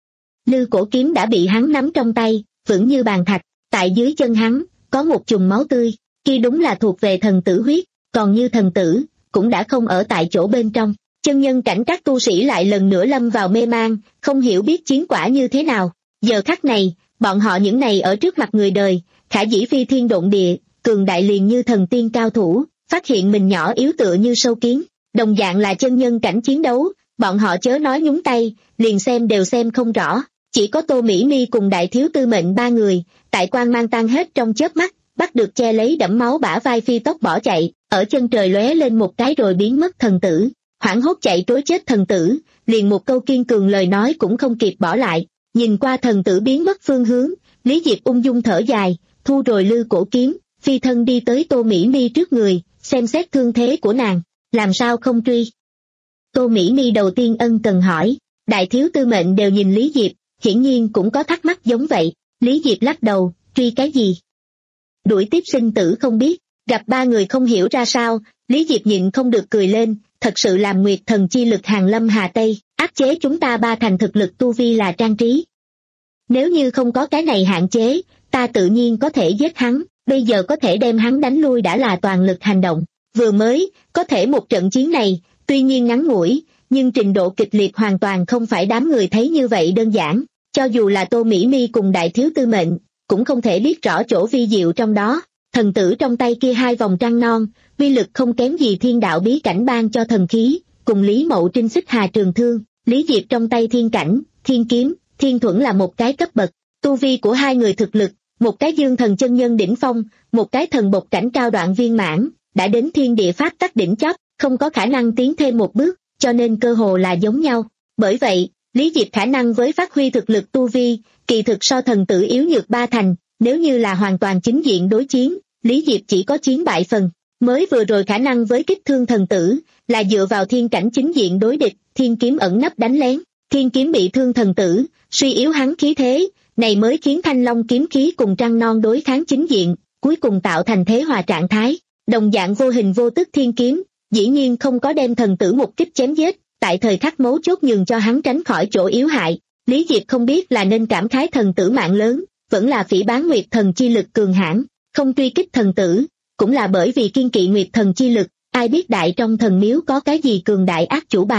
Lư cổ kiếm đã bị hắn nắm trong tay, vững như bàn thạch, tại dưới chân hắn, có một chùm máu tươi, kia đúng là thuộc về thần tử huyết, còn như thần tử, cũng đã không ở tại chỗ bên trong. Chân nhân cảnh các tu sĩ lại lần nữa lâm vào mê mang, không hiểu biết chiến quả như thế nào. Giờ khắc này, bọn họ những này ở trước mặt người đời, khả dĩ phi thiên độn địa, cường đại liền như thần tiên cao thủ, phát hiện mình nhỏ yếu tựa như sâu kiến. Đồng dạng là chân nhân cảnh chiến đấu, bọn họ chớ nói nhúng tay, liền xem đều xem không rõ. Chỉ có Tô Mỹ Mi cùng Đại Thiếu Tư Mệnh ba người, tại quang mang tan hết trong chớp mắt, bắt được che lấy đẫm máu bả vai phi tốc bỏ chạy, ở chân trời lóe lên một cái rồi biến mất thần tử. Hoảng hốt chạy trối chết thần tử, liền một câu kiên cường lời nói cũng không kịp bỏ lại. Nhìn qua thần tử biến mất phương hướng, Lý Diệp ung dung thở dài, thu rồi lư cổ kiếm, phi thân đi tới Tô Mỹ Mi trước người, xem xét thương thế của nàng, làm sao không truy. Tô Mỹ Mi đầu tiên ân cần hỏi, Đại Thiếu Tư Mệnh đều nhìn Lý Diệp, hiển nhiên cũng có thắc mắc giống vậy. Lý Diệp lắc đầu, truy cái gì? Đuổi tiếp sinh tử không biết. Gặp ba người không hiểu ra sao, Lý Diệp nhịn không được cười lên, thật sự làm Nguyệt Thần chi lực hàng lâm hà Tây, áp chế chúng ta ba thành thực lực tu vi là trang trí. Nếu như không có cái này hạn chế, ta tự nhiên có thể giết hắn, bây giờ có thể đem hắn đánh lui đã là toàn lực hành động. Vừa mới, có thể một trận chiến này, tuy nhiên ngắn ngủi, nhưng trình độ kịch liệt hoàn toàn không phải đám người thấy như vậy đơn giản. Cho dù là Tô Mỹ Mi cùng Đại Thiếu Tư Mệnh, cũng không thể biết rõ chỗ vi diệu trong đó. Thần tử trong tay kia hai vòng trăng non, uy lực không kém gì thiên đạo bí cảnh ban cho thần khí, cùng Lý Mậu Trinh xích hà trường thương. Lý Diệp trong tay thiên cảnh, thiên kiếm, thiên thuẫn là một cái cấp bậc. Tu vi của hai người thực lực, một cái dương thần chân nhân đỉnh phong, một cái thần bộc cảnh cao đoạn viên mãn, đã đến thiên địa pháp tắc đỉnh chóp, không có khả năng tiến thêm một bước, cho nên cơ hồ là giống nhau. Bởi vậy, Lý Diệp khả năng với phát huy thực lực tu vi, kỳ thực so thần tử yếu nhược ba thành, nếu như là hoàn toàn chính diện đối chiến, Lý Diệp chỉ có chiến bại phần. Mới vừa rồi khả năng với kích thương thần tử, là dựa vào thiên cảnh chính diện đối địch, thiên kiếm ẩn nấp đánh lén, thiên kiếm bị thương thần tử, suy yếu hắn khí thế, này mới khiến thanh long kiếm khí cùng trăng non đối kháng chính diện, cuối cùng tạo thành thế hòa trạng thái. Đồng dạng vô hình vô tức thiên kiếm, dĩ nhiên không có đem thần tử một kích chém giết, tại thời khắc mấu chốt nhường cho hắn tránh khỏi chỗ yếu hại. Lý Diệp không biết là nên cảm khái thần tử mạng lớn, vẫn là phỉ báng Nguyệt Thần chi lực cường hãn, không truy kích thần tử, cũng là bởi vì kiên kỵ Nguyệt Thần chi lực, ai biết đại trong thần miếu có cái gì cường đại ác chủ bài.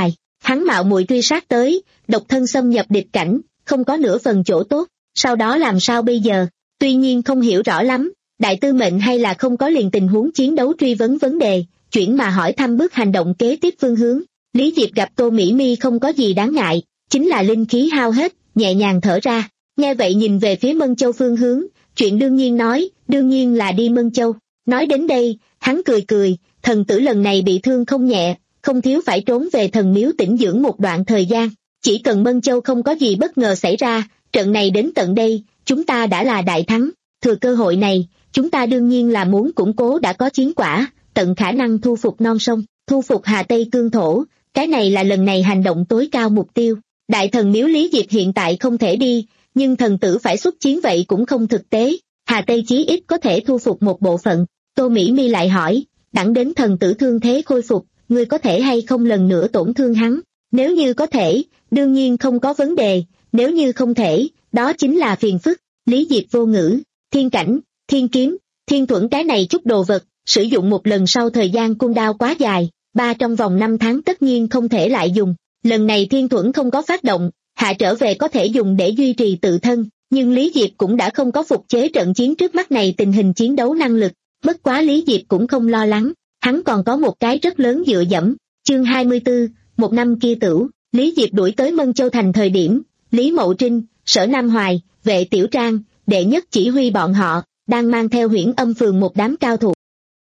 Hắn mạo muội truy sát tới, độc thân xâm nhập địch cảnh, không có nửa phần chỗ tốt, sau đó làm sao bây giờ? Tuy nhiên không hiểu rõ lắm, đại tư mệnh hay là không có liền tình huống chiến đấu truy vấn vấn đề, chuyển mà hỏi thăm bước hành động kế tiếp phương hướng. Lý Diệp gặp Tô Mỹ Mi không có gì đáng ngại, chính là linh khí hao hết, nhẹ nhàng thở ra, nghe vậy nhìn về phía Mân Châu phương hướng, chuyện đương nhiên nói, đương nhiên là đi Mân Châu. Nói đến đây, hắn cười cười, thần tử lần này bị thương không nhẹ, không thiếu phải trốn về thần miếu tĩnh dưỡng một đoạn thời gian, chỉ cần Mân Châu không có gì bất ngờ xảy ra, trận này đến tận đây, chúng ta đã là đại thắng, thừa cơ hội này, chúng ta đương nhiên là muốn củng cố đã có chiến quả, tận khả năng thu phục non sông, thu phục Hà Tây cương thổ, cái này là lần này hành động tối cao mục tiêu. Đại thần miếu Lý Diệp hiện tại không thể đi, nhưng thần tử phải xuất chiến vậy cũng không thực tế, Hà Tây chí ít có thể thu phục một bộ phận. Tô Mỹ Mi lại hỏi, đẳng đến thần tử thương thế khôi phục, ngươi có thể hay không lần nữa tổn thương hắn? Nếu như có thể, đương nhiên không có vấn đề, nếu như không thể, đó chính là phiền phức. Lý Diệp vô ngữ, thiên cảnh, thiên kiếm, thiên thuẫn cái này chút đồ vật, sử dụng một lần sau thời gian cung đao quá dài, ba trong vòng năm tháng tất nhiên không thể lại dùng. Lần này thiên thuẫn không có phát động, hạ trở về có thể dùng để duy trì tự thân, nhưng Lý Diệp cũng đã không có phục chế trận chiến trước mắt này tình hình chiến đấu năng lực. Bất quá Lý Diệp cũng không lo lắng, hắn còn có một cái rất lớn dựa dẫm. Chương hai mươi tư, một năm kia tửu, Lý Diệp đuổi tới Mân Châu thành thời điểm, Lý Mậu Trinh, Sở Nam Hoài, Vệ Tiểu Trang, đệ nhất chỉ huy bọn họ, đang mang theo Huyễn Âm phường một đám cao thủ.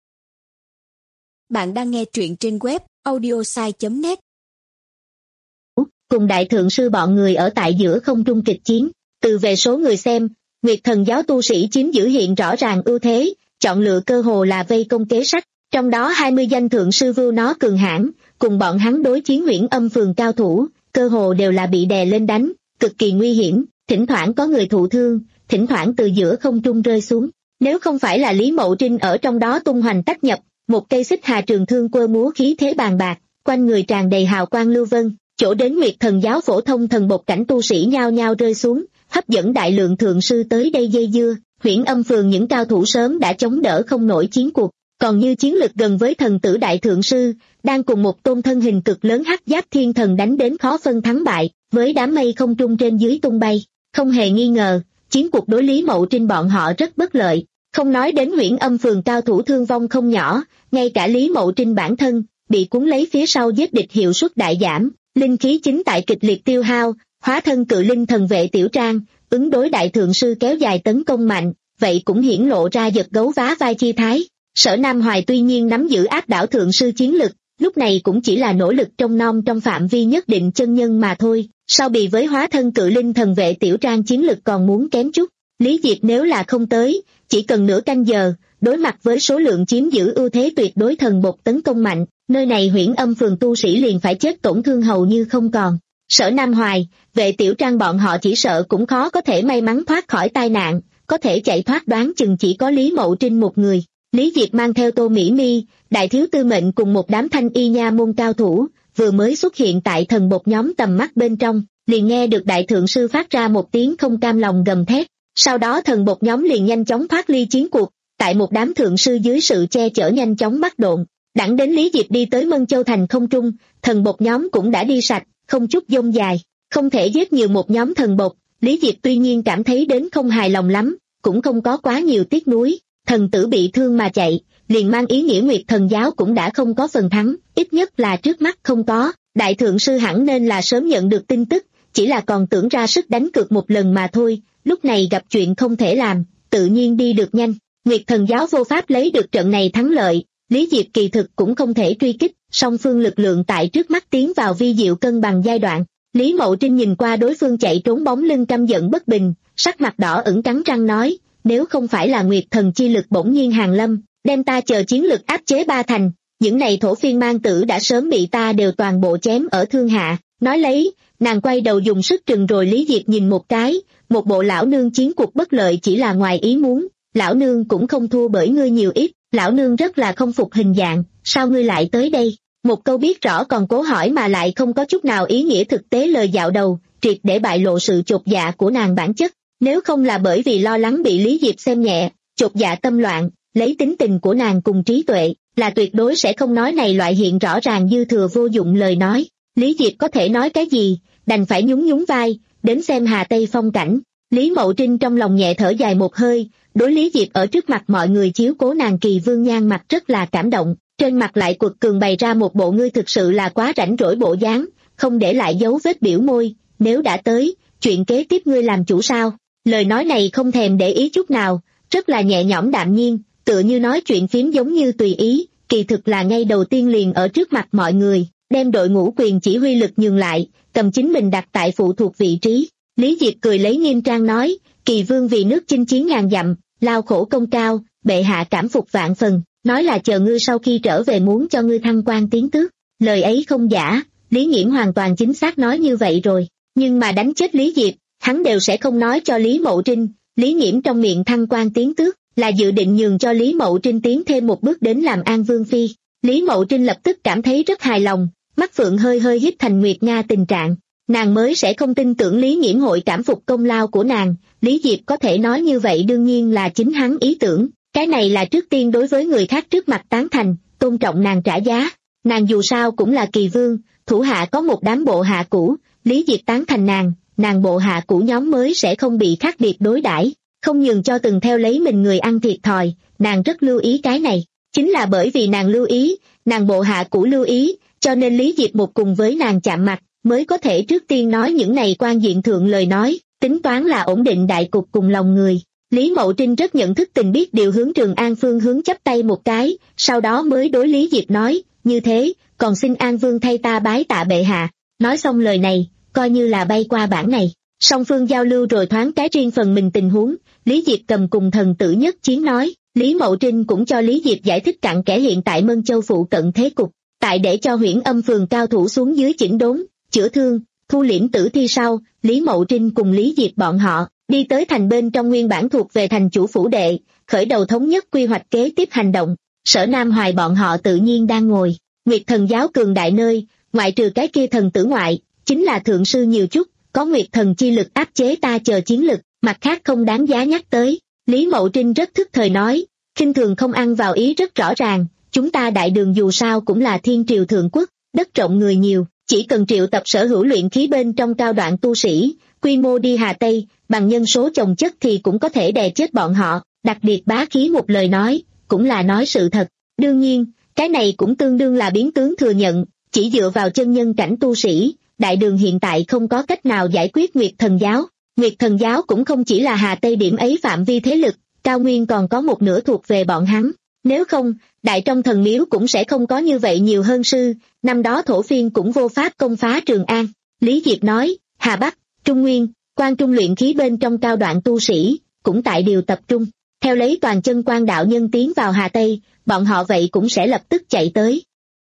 Bạn đang nghe truyện trên web audiosai chấm net. Cùng đại thượng sư bọn người ở tại giữa không trung kịch chiến, từ về số người xem, Nguyệt Thần giáo tu sĩ chiếm giữ hiện rõ ràng ưu thế, chọn lựa cơ hồ là vây công kế sách, trong đó hai mươi danh thượng sư vưu nó cường hãn, cùng bọn hắn đối chiến Huyễn Âm phường cao thủ, cơ hồ đều là bị đè lên đánh, cực kỳ nguy hiểm, thỉnh thoảng có người thụ thương, thỉnh thoảng từ giữa không trung rơi xuống. Nếu không phải là Lý Mậu Trinh ở trong đó tung hoành tách nhập, một cây xích hà trường thương quơ múa khí thế bàn bạc, quanh người tràn đầy hào quang lưu vân, chỗ đến Nguyệt Thần giáo phổ thông thần bột cảnh tu sĩ nhao nhao rơi xuống, hấp dẫn đại lượng thượng sư tới đây dây dưa. Huyễn Âm phường những cao thủ sớm đã chống đỡ không nổi chiến cuộc, còn như chiến lực gần với thần tử đại thượng sư, đang cùng một tôn thân hình cực lớn hắc giáp thiên thần đánh đến khó phân thắng bại, với đám mây không trung trên dưới tung bay. Không hề nghi ngờ, chiến cuộc đối Lý Mậu Trinh bọn họ rất bất lợi, không nói đến Huyễn Âm phường cao thủ thương vong không nhỏ, ngay cả Lý Mậu Trinh bản thân, bị cuốn lấy phía sau giết địch hiệu suất đại giảm, linh khí chính tại kịch liệt tiêu hao, hóa thân cự linh thần Vệ Tiểu Trang, ứng đối đại thượng sư kéo dài tấn công mạnh, vậy cũng hiển lộ ra giật gấu vá vai chi thái. Sở Nam Hoài tuy nhiên nắm giữ áp đảo thượng sư chiến lực, lúc này cũng chỉ là nỗ lực trong non trong phạm vi nhất định chân nhân mà thôi, sao bì với hóa thân cự linh thần Vệ Tiểu Trang chiến lực còn muốn kém chút. Lý Diệp nếu là không tới, chỉ cần nửa canh giờ, đối mặt với số lượng chiếm giữ ưu thế tuyệt đối thần bột tấn công mạnh, nơi này Huyễn Âm phường tu sĩ liền phải chết tổn thương hầu như không còn. Sở Nam Hoài, Vệ Tiểu Trang bọn họ chỉ sợ cũng khó có thể may mắn thoát khỏi tai nạn, có thể chạy thoát đoán chừng chỉ có Lý Mậu Trinh một người. Lý Diệp mang theo Tô Mỹ Mi, đại thiếu tư mệnh cùng một đám thanh y nha môn cao thủ, vừa mới xuất hiện tại thần bột nhóm tầm mắt bên trong, liền nghe được đại thượng sư phát ra một tiếng không cam lòng gầm thét. Sau đó thần bột nhóm liền nhanh chóng thoát ly chiến cuộc, tại một đám thượng sư dưới sự che chở nhanh chóng bắt độn. Đẳng đến Lý Diệp đi tới Mân Châu thành không trung, thần bột nhóm cũng đã đi sạch, không chút dông dài, không thể giết nhiều một nhóm thần bột. Lý Diệp tuy nhiên cảm thấy đến không hài lòng lắm, cũng không có quá nhiều tiếc nuối, thần tử bị thương mà chạy, liền mang ý nghĩa Nguyệt Thần giáo cũng đã không có phần thắng, ít nhất là trước mắt không có. Đại thượng sư hẳn nên là sớm nhận được tin tức, chỉ là còn tưởng ra sức đánh cược một lần mà thôi, lúc này gặp chuyện không thể làm, tự nhiên đi được nhanh. Nguyệt Thần giáo vô pháp lấy được trận này thắng lợi, Lý Diệp kỳ thực cũng không thể truy kích, song phương lực lượng tại trước mắt tiến vào vi diệu cân bằng giai đoạn. Lý Mậu Trinh nhìn qua đối phương chạy trốn bóng lưng căm giận bất bình, sắc mặt đỏ ửng cắn răng nói, nếu không phải là Nguyệt Thần chi lực bỗng nhiên hàng lâm, đem ta chờ chiến lực áp chế ba thành, những này thổ phiên mang tử đã sớm bị ta đều toàn bộ chém ở thương hạ. Nói lấy, nàng quay đầu dùng sức trừng rồi Lý Diệp nhìn một cái, một bộ lão nương chiến cuộc bất lợi chỉ là ngoài ý muốn, lão nương cũng không thua bởi ngươi nhiều ít, lão nương rất là không phục hình dạng, sao ngươi lại tới đây? Một câu biết rõ còn cố hỏi mà lại không có chút nào ý nghĩa thực tế lời dạo đầu, triệt để bại lộ sự chột dạ của nàng bản chất. Nếu không là bởi vì lo lắng bị Lý Diệp xem nhẹ, chột dạ tâm loạn, lấy tính tình của nàng cùng trí tuệ, là tuyệt đối sẽ không nói này loại hiện rõ ràng dư thừa vô dụng lời nói. Lý Diệp có thể nói cái gì, đành phải nhún nhún vai, đến xem Hà Tây phong cảnh. Lý Mậu Trinh trong lòng nhẹ thở dài một hơi, đối Lý Diệp ở trước mặt mọi người chiếu cố nàng kỳ vương nhan mặt rất là cảm động, trên mặt lại quật cường bày ra một bộ ngươi thực sự là quá rảnh rỗi bộ dáng, không để lại dấu vết biểu môi, nếu đã tới, chuyện kế tiếp ngươi làm chủ sao? Lời nói này không thèm để ý chút nào, rất là nhẹ nhõm đạm nhiên, tựa như nói chuyện phím giống như tùy ý, kỳ thực là ngay đầu tiên liền ở trước mặt mọi người, đem đội ngũ quyền chỉ huy lực nhường lại, cầm chính mình đặt tại phụ thuộc vị trí. Lý Diệp cười lấy nghiêm trang nói, kỳ vương vì nước chinh chiến ngàn dặm, lao khổ công cao, bệ hạ cảm phục vạn phần, nói là chờ ngươi sau khi trở về muốn cho ngươi thăng quan tiến tước. Lời ấy không giả, Lý Nghiễm hoàn toàn chính xác nói như vậy rồi, nhưng mà đánh chết Lý Diệp, hắn đều sẽ không nói cho Lý Mậu Trinh. Lý Nghiễm trong miệng thăng quan tiến tước, là dự định nhường cho Lý Mậu Trinh tiến thêm một bước đến làm An Vương Phi. Lý Mậu Trinh lập tức cảm thấy rất hài lòng, mắt phượng hơi hơi híp thành Nguyệt Nga tình trạng. Nàng mới sẽ không tin tưởng Lý Nghiễm hội cảm phục công lao của nàng, Lý Diệp có thể nói như vậy đương nhiên là chính hắn ý tưởng, cái này là trước tiên đối với người khác trước mặt tán thành, tôn trọng nàng trả giá. Nàng dù sao cũng là kỳ vương, thủ hạ có một đám bộ hạ cũ, Lý Diệp tán thành nàng, nàng bộ hạ cũ nhóm mới sẽ không bị khác biệt đối đãi, không nhường cho từng theo lấy mình người ăn thiệt thòi, nàng rất lưu ý cái này. Chính là bởi vì nàng lưu ý, nàng bộ hạ cũ lưu ý, cho nên Lý Diệp một cùng với nàng chạm mặt, mới có thể trước tiên nói những này quan diện thượng lời nói, tính toán là ổn định đại cục cùng lòng người. Lý Mậu Trinh rất nhận thức tình biết điều hướng Trường An phương hướng chắp tay một cái, sau đó mới đối Lý Diệp nói, như thế, còn xin An Vương thay ta bái tạ bệ hạ. Nói xong lời này, coi như là bay qua bản này. Song phương giao lưu rồi thoáng cái riêng phần mình tình huống, Lý Diệp cầm cùng thần tử nhất chiến nói, Lý Mậu Trinh cũng cho Lý Diệp giải thích cặn kẽ hiện tại Mân Châu phụ cận thế cục, tại để cho Huyễn Âm phường cao thủ xuống dưới chỉnh đốn, chữa thương, thu liễm tử thi sau, Lý Mậu Trinh cùng Lý Diệp bọn họ, đi tới thành bên trong nguyên bản thuộc về thành chủ phủ đệ, khởi đầu thống nhất quy hoạch kế tiếp hành động. Sở Nam Hoài bọn họ tự nhiên đang ngồi, Nguyệt Thần giáo cường đại nơi, ngoại trừ cái kia thần tử ngoại, chính là thượng sư nhiều chút, có Nguyệt Thần chi lực áp chế ta chờ chiến lực, mặt khác không đáng giá nhắc tới. Lý Mậu Trinh rất thức thời nói, khinh thường không ăn vào ý rất rõ ràng, chúng ta đại đường dù sao cũng là thiên triều thượng quốc, đất rộng người nhiều, chỉ cần triệu tập sở hữu luyện khí bên trong cao đoạn tu sĩ, quy mô đi Hà Tây, bằng nhân số chồng chất thì cũng có thể đè chết bọn họ, đặc biệt bá khí một lời nói, cũng là nói sự thật. Đương nhiên, cái này cũng tương đương là biến tướng thừa nhận, chỉ dựa vào chân nhân cảnh tu sĩ, đại đường hiện tại không có cách nào giải quyết Nguyệt Thần giáo. Nguyệt Thần giáo cũng không chỉ là Hà Tây điểm ấy phạm vi thế lực, cao nguyên còn có một nửa thuộc về bọn hắn. Nếu không, đại trong thần miếu cũng sẽ không có như vậy nhiều hơn sư, năm đó thổ phiên cũng vô pháp công phá Trường An. Lý Diệp nói, Hà Bắc, Trung Nguyên, quan trung luyện khí bên trong cao đoạn tu sĩ, cũng tại điều tập trung. Theo lấy toàn chân quan đạo nhân tiến vào Hà Tây, bọn họ vậy cũng sẽ lập tức chạy tới.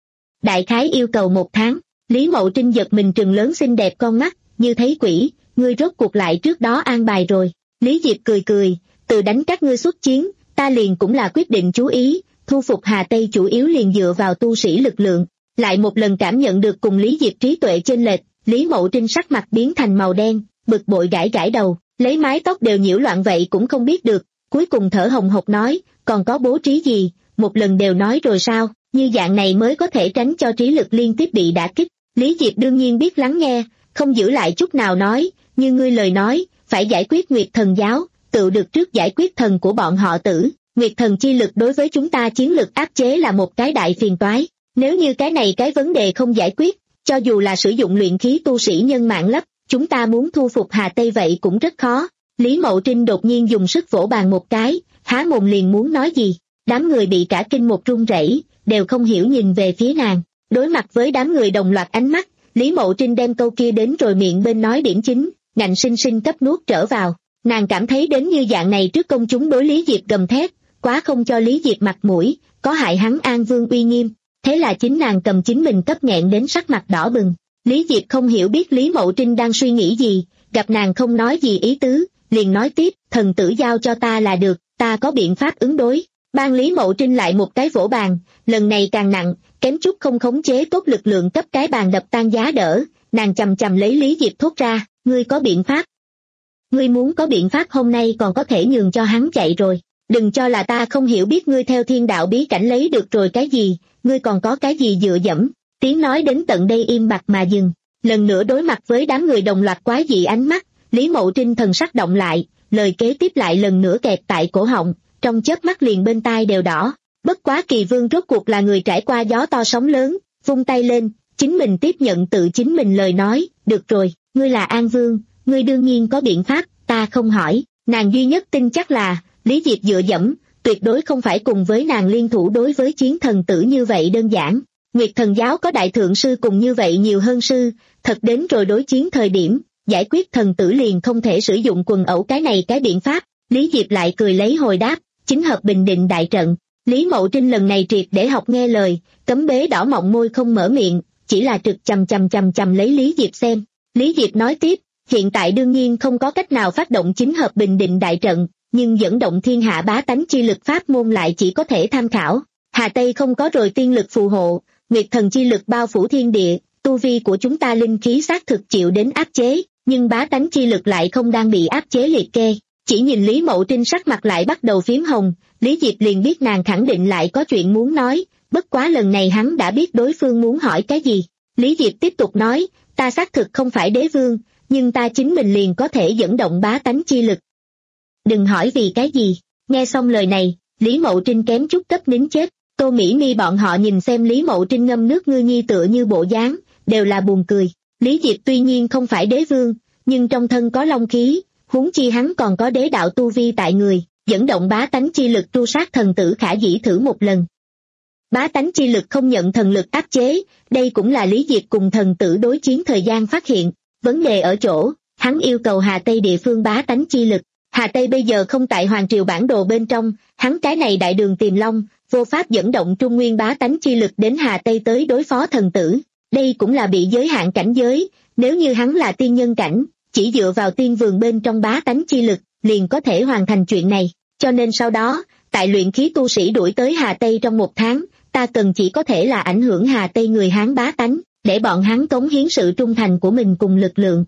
Đại khái yêu cầu một tháng, Lý Mậu Trinh giật mình trừng lớn xinh đẹp con mắt, như thấy quỷ, ngươi rốt cuộc lại trước đó an bài rồi. Lý Diệp cười cười, từ đánh các ngươi xuất chiến, ta liền cũng là quyết định chú ý, thu phục Hà Tây chủ yếu liền dựa vào tu sĩ lực lượng. Lại một lần cảm nhận được cùng Lý Diệp trí tuệ chênh lệch, Lý Mậu Trinh sắc mặt biến thành màu đen, bực bội gãi gãi đầu, lấy mái tóc đều nhiễu loạn vậy cũng không biết được, cuối cùng thở hồng hộc nói, còn có bố trí gì, một lần đều nói rồi sao, như dạng này mới có thể tránh cho trí lực liên tiếp bị đả kích. Lý Diệp đương nhiên biết lắng nghe, không giữ lại chút nào nói, như ngươi lời nói, phải giải quyết Nguyệt Thần giáo, tự được trước giải quyết thần của bọn họ tử. Nguyệt Thần chi lực đối với chúng ta chiến lực áp chế là một cái đại phiền toái, nếu như cái này cái vấn đề không giải quyết, cho dù là sử dụng luyện khí tu sĩ nhân mạng lấp, chúng ta muốn thu phục Hà Tây vậy cũng rất khó. Lý Mậu Trinh đột nhiên dùng sức vỗ bàn một cái, há mồm liền muốn nói gì, đám người bị cả kinh một run rẩy, đều không hiểu nhìn về phía nàng. Đối mặt với đám người đồng loạt ánh mắt, Lý Mậu Trinh đem câu kia đến rồi miệng bên nói điểm chính, ngạnh sinh sinh cấp nuốt trở vào. Nàng cảm thấy đến như dạng này trước công chúng đối Lý Diệp gầm thét, quá không cho Lý Diệp mặt mũi, có hại hắn An Vương uy nghiêm. Thế là chính nàng cầm chính mình cấp nghẹn đến sắc mặt đỏ bừng. Lý Diệp không hiểu biết Lý Mậu Trinh đang suy nghĩ gì, gặp nàng không nói gì ý tứ, liền nói tiếp, thần tử giao cho ta là được, ta có biện pháp ứng đối. Ban Lý Mậu Trinh lại một cái vỗ bàn, lần này càng nặng, kém chút không khống chế tốt lực lượng cấp cái bàn đập tan giá đỡ, nàng chầm chầm lấy Lý Diệp thốt ra, ngươi có biện pháp. Ngươi muốn có biện pháp hôm nay còn có thể nhường cho hắn chạy rồi, đừng cho là ta không hiểu biết ngươi theo thiên đạo bí cảnh lấy được rồi cái gì, ngươi còn có cái gì dựa dẫm, Tiếng nói đến tận đây im bặt mà dừng. Lần nữa đối mặt với đám người đồng loạt quái dị ánh mắt, Lý Mậu Trinh thần sắc động lại, lời kế tiếp lại lần nữa kẹt tại cổ họng, trong chớp mắt liền bên tai đều đỏ. Bất quá Kỳ Vương rốt cuộc là người trải qua gió to sóng lớn, vung tay lên, chính mình tiếp nhận tự chính mình lời nói, được rồi, ngươi là An Vương, ngươi đương nhiên có biện pháp, ta không hỏi. Nàng duy nhất tin chắc là, Lý Diệp dựa dẫm, tuyệt đối không phải cùng với nàng liên thủ đối với chiến thần tử như vậy đơn giản. Nguyệt thần giáo có đại thượng sư cùng như vậy nhiều hơn sư, thật đến rồi đối chiến thời điểm, giải quyết thần tử liền không thể sử dụng quần ẩu cái này cái biện pháp. Lý Diệp lại cười lấy hồi đáp, chính hợp bình định đại trận. Lý Mậu Trinh lần này triệt để học nghe lời, cấm bế đỏ mọng môi không mở miệng, chỉ là trực chằm chằm chằm chằm lấy Lý Diệp xem. Lý Diệp nói tiếp, hiện tại đương nhiên không có cách nào phát động chính hợp bình định đại trận, nhưng dẫn động thiên hạ bá tánh chi lực pháp môn lại chỉ có thể tham khảo. Hà Tây không có rồi tiên lực phù hộ, Nguyệt thần chi lực bao phủ thiên địa, tu vi của chúng ta linh khí xác thực chịu đến áp chế, nhưng bá tánh chi lực lại không đang bị áp chế liệt kê. Chỉ nhìn Lý Mậu Trinh sắc mặt lại bắt đầu phím hồng, Lý Diệp liền biết nàng khẳng định lại có chuyện muốn nói, bất quá lần này hắn đã biết đối phương muốn hỏi cái gì. Lý Diệp tiếp tục nói, ta xác thực không phải đế vương, nhưng ta chính mình liền có thể dẫn động bá tánh chi lực. Đừng hỏi vì cái gì. Nghe xong lời này, Lý Mậu Trinh kém chút cấp nín chết. Tô Mỹ Mi bọn họ nhìn xem Lý Mậu Trinh ngâm nước ngư nhi tựa như bộ dáng, đều là buồn cười. Lý Diệp tuy nhiên không phải đế vương, nhưng trong thân có long khí, huống chi hắn còn có đế đạo tu vi tại người, dẫn động bá tánh chi lực tru sát thần tử khả dĩ thử một lần. Bá tánh chi lực không nhận thần lực áp chế, đây cũng là Lý Diệp cùng thần tử đối chiến thời gian phát hiện. Vấn đề ở chỗ, hắn yêu cầu Hà Tây địa phương bá tánh chi lực. Hà Tây bây giờ không tại Hoàng Triều bản đồ bên trong, hắn cái này đại đường Tiềm Long, vô pháp dẫn động Trung Nguyên bá tánh chi lực đến Hà Tây tới đối phó thần tử. Đây cũng là bị giới hạn cảnh giới, nếu như hắn là tiên nhân cảnh, chỉ dựa vào tiên vườn bên trong bá tánh chi lực, liền có thể hoàn thành chuyện này. Cho nên sau đó, tại luyện khí tu sĩ đuổi tới Hà Tây trong một tháng, ta cần chỉ có thể là ảnh hưởng Hà Tây người Hán bá tánh, để bọn hắn cống hiến sự trung thành của mình cùng lực lượng.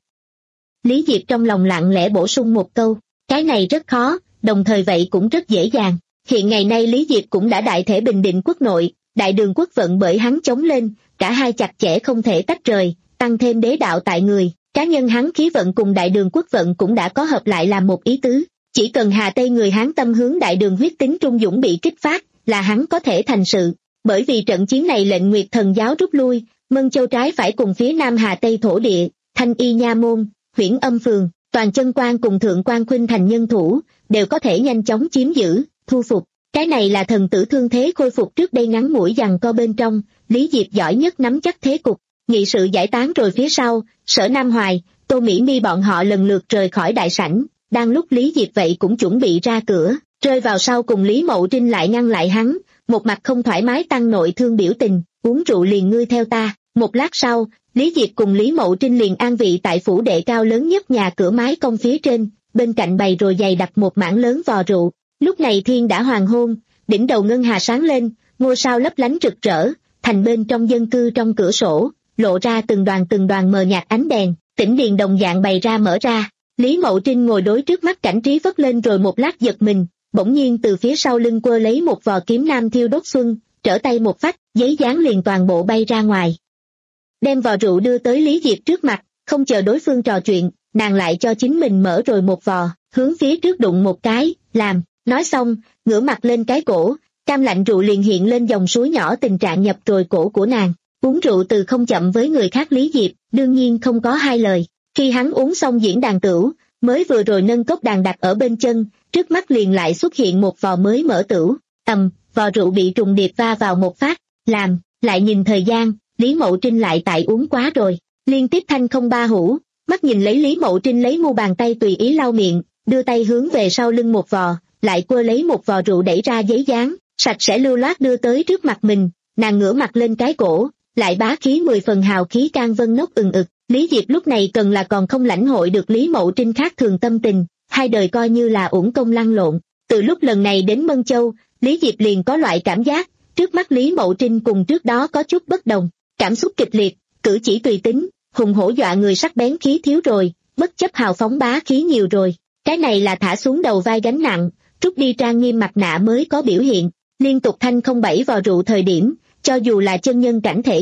Lý Diệp trong lòng lặng lẽ bổ sung một câu, cái này rất khó, đồng thời vậy cũng rất dễ dàng. Hiện ngày nay Lý Diệp cũng đã đại thể bình định quốc nội, đại đường quốc vận bởi hắn chống lên, cả hai chặt chẽ không thể tách rời, tăng thêm đế đạo tại người, cá nhân hắn khí vận cùng đại đường quốc vận cũng đã có hợp lại làm một ý tứ. Chỉ cần Hà Tây người Hán tâm hướng đại đường huyết tính trung dũng bị kích phát, là hắn có thể thành sự. Bởi vì trận chiến này lệnh Nguyệt thần giáo rút lui, Mân Châu trái phải cùng phía nam Hà Tây thổ địa, Thanh Y Nha Môn, Huyễn Âm Phường, Toàn Chân Quan cùng Thượng Quan Khuynh thành nhân thủ, đều có thể nhanh chóng chiếm giữ, thu phục. Cái này là thần tử thương thế khôi phục trước đây ngắn ngủi giằng co bên trong, Lý Diệp giỏi nhất nắm chắc thế cục. Nghị sự giải tán rồi phía sau, Sở Nam Hoài, Tô Mỹ Mi bọn họ lần lượt rời khỏi đại sảnh, đang lúc Lý Diệp vậy cũng chuẩn bị ra cửa, rơi vào sau cùng Lý Mậu Trinh lại ngăn lại hắn, một mặt không thoải mái tăng nội thương biểu tình, uống rượu liền ngươi theo ta. Một lát sau, Lý Diệp cùng Lý Mậu Trinh liền an vị tại phủ đệ cao lớn nhất nhà cửa mái cong phía trên, bên cạnh bày rồi dày đặt một mảng lớn vò rượu. Lúc này thiên đã hoàng hôn, đỉnh đầu ngân hà sáng lên, ngôi sao lấp lánh rực rỡ, thành bên trong dân cư trong cửa sổ, lộ ra từng đoàn từng đoàn mờ nhạt ánh đèn, tĩnh điện đồng dạng bày ra mở ra. Lý Mậu Trinh ngồi đối trước mắt cảnh trí vất lên rồi một lát giật mình, bỗng nhiên từ phía sau lưng quơ lấy một vò kiếm nam thiêu đốt xuân, trở tay một phách, giấy dán liền toàn bộ bay ra ngoài. Đem vò rượu đưa tới Lý Diệp trước mặt, không chờ đối phương trò chuyện, nàng lại cho chính mình mở rồi một vò, hướng phía trước đụng một cái, làm. Nói xong, ngửa mặt lên cái cổ, cam lạnh rượu liền hiện lên dòng suối nhỏ tình trạng nhập rồi cổ của nàng. Uống rượu từ không chậm với người khác Lý Diệp, đương nhiên không có hai lời. Khi hắn uống xong diễn đàn tửu, mới vừa rồi nâng cốc đàn đặt ở bên chân, trước mắt liền lại xuất hiện một vò mới mở tửu. Ầm, vò rượu bị trùng điệp va vào một phát, làm, lại nhìn thời gian, Lý Mậu Trinh lại tại uống quá rồi. Liên tiếp thanh không ba hũ, mắt nhìn lấy Lý Mậu Trinh lấy mu bàn tay tùy ý lau miệng, đưa tay hướng về sau lưng một vò, lại quơ lấy một vò rượu đẩy ra giấy dán, sạch sẽ lưu loát đưa tới trước mặt mình, nàng ngửa mặt lên cái cổ, lại bá khí mười phần hào khí can vân nốc ừng ực. Lý Diệp lúc này cần là còn không lãnh hội được Lý Mậu Trinh khác thường tâm tình, hai đời coi như là uổng công lăn lộn. Từ lúc lần này đến Mân Châu, Lý Diệp liền có loại cảm giác, trước mắt Lý Mậu Trinh cùng trước đó có chút bất đồng, cảm xúc kịch liệt, cử chỉ tùy tính, hùng hổ dọa người sắc bén khí thiếu rồi, bất chấp hào phóng bá khí nhiều rồi. Cái này là thả xuống đầu vai gánh nặng, rút đi trang nghiêm mặt nạ mới có biểu hiện. Liên tục thanh không bảy vào rượu thời điểm, cho dù là chân nhân cảnh thể chất,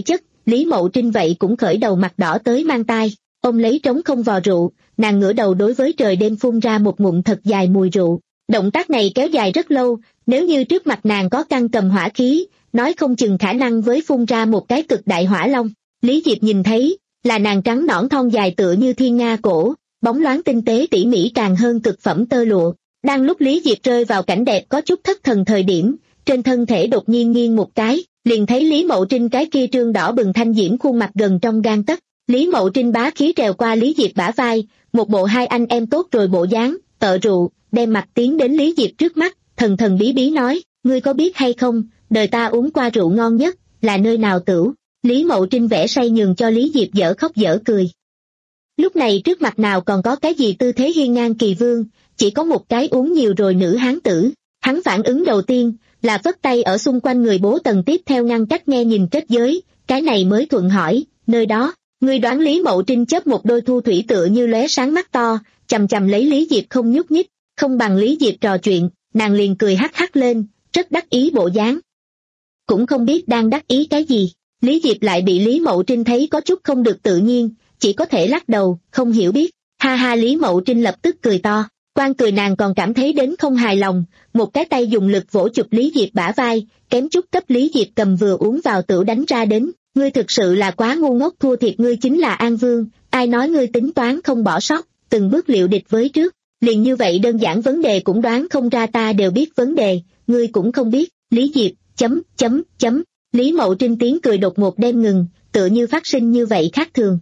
Lý Mậu Trinh vậy cũng khởi đầu mặt đỏ tới mang tai, ôm lấy trống không vò rượu, nàng ngửa đầu đối với trời đêm phun ra một ngụm thật dài mùi rượu. Động tác này kéo dài rất lâu, nếu như trước mặt nàng có căn cầm hỏa khí, nói không chừng khả năng với phun ra một cái cực đại hỏa long. Lý Diệp nhìn thấy, là nàng trắng nõn thon dài tựa như thiên nga cổ, bóng loáng tinh tế tỉ mỉ càng hơn cực phẩm tơ lụa. Đang lúc Lý Diệp rơi vào cảnh đẹp có chút thất thần thời điểm, trên thân thể đột nhiên nghiêng một cái, liền thấy Lý Mậu Trinh cái kia trương đỏ bừng thanh diễm khuôn mặt gần trong gang tấc. Lý Mậu Trinh bá khí trèo qua Lý Diệp bả vai, một bộ hai anh em tốt rồi bộ dáng, tợ rượu, đem mặt tiến đến Lý Diệp trước mắt, thần thần bí bí nói, ngươi có biết hay không, đời ta uống qua rượu ngon nhất, là nơi nào tửu. Lý Mậu Trinh vẽ say nhường cho Lý Diệp dở khóc dở cười. Lúc này trước mặt nào còn có cái gì tư thế hiên ngang kỳ vương, chỉ có một cái uống nhiều rồi nữ hán tử. Hắn phản ứng đầu tiên là vất tay ở xung quanh người bố tần tiếp theo ngăn cách nghe nhìn kết giới, cái này mới thuận hỏi, nơi đó, ngươi đoán. Lý Mậu Trinh chớp một đôi thu thủy tựa như lóe sáng mắt to, chằm chằm lấy Lý Diệp không nhúc nhích, không bằng Lý Diệp trò chuyện, nàng liền cười hắc hắc lên, rất đắc ý bộ dáng. Cũng không biết đang đắc ý cái gì, Lý Diệp lại bị Lý Mậu Trinh thấy có chút không được tự nhiên, chỉ có thể lắc đầu, không hiểu biết. Ha ha, Lý Mậu Trinh lập tức cười to, quan cười nàng còn cảm thấy đến không hài lòng, một cái tay dùng lực vỗ chụp Lý Diệp bả vai, kém chút cấp Lý Diệp cầm vừa uống vào tửu đánh ra đến. Ngươi thực sự là quá ngu ngốc, thua thiệt ngươi chính là An Vương, ai nói ngươi tính toán không bỏ sót, từng bước liệu địch với trước, liền như vậy đơn giản vấn đề cũng đoán không ra, ta đều biết vấn đề, ngươi cũng không biết. Lý Diệp, chấm, chấm, chấm, Lý Mậu Trinh tiếng cười đột ngột đem ngừng, tựa như phát sinh như vậy khác thường.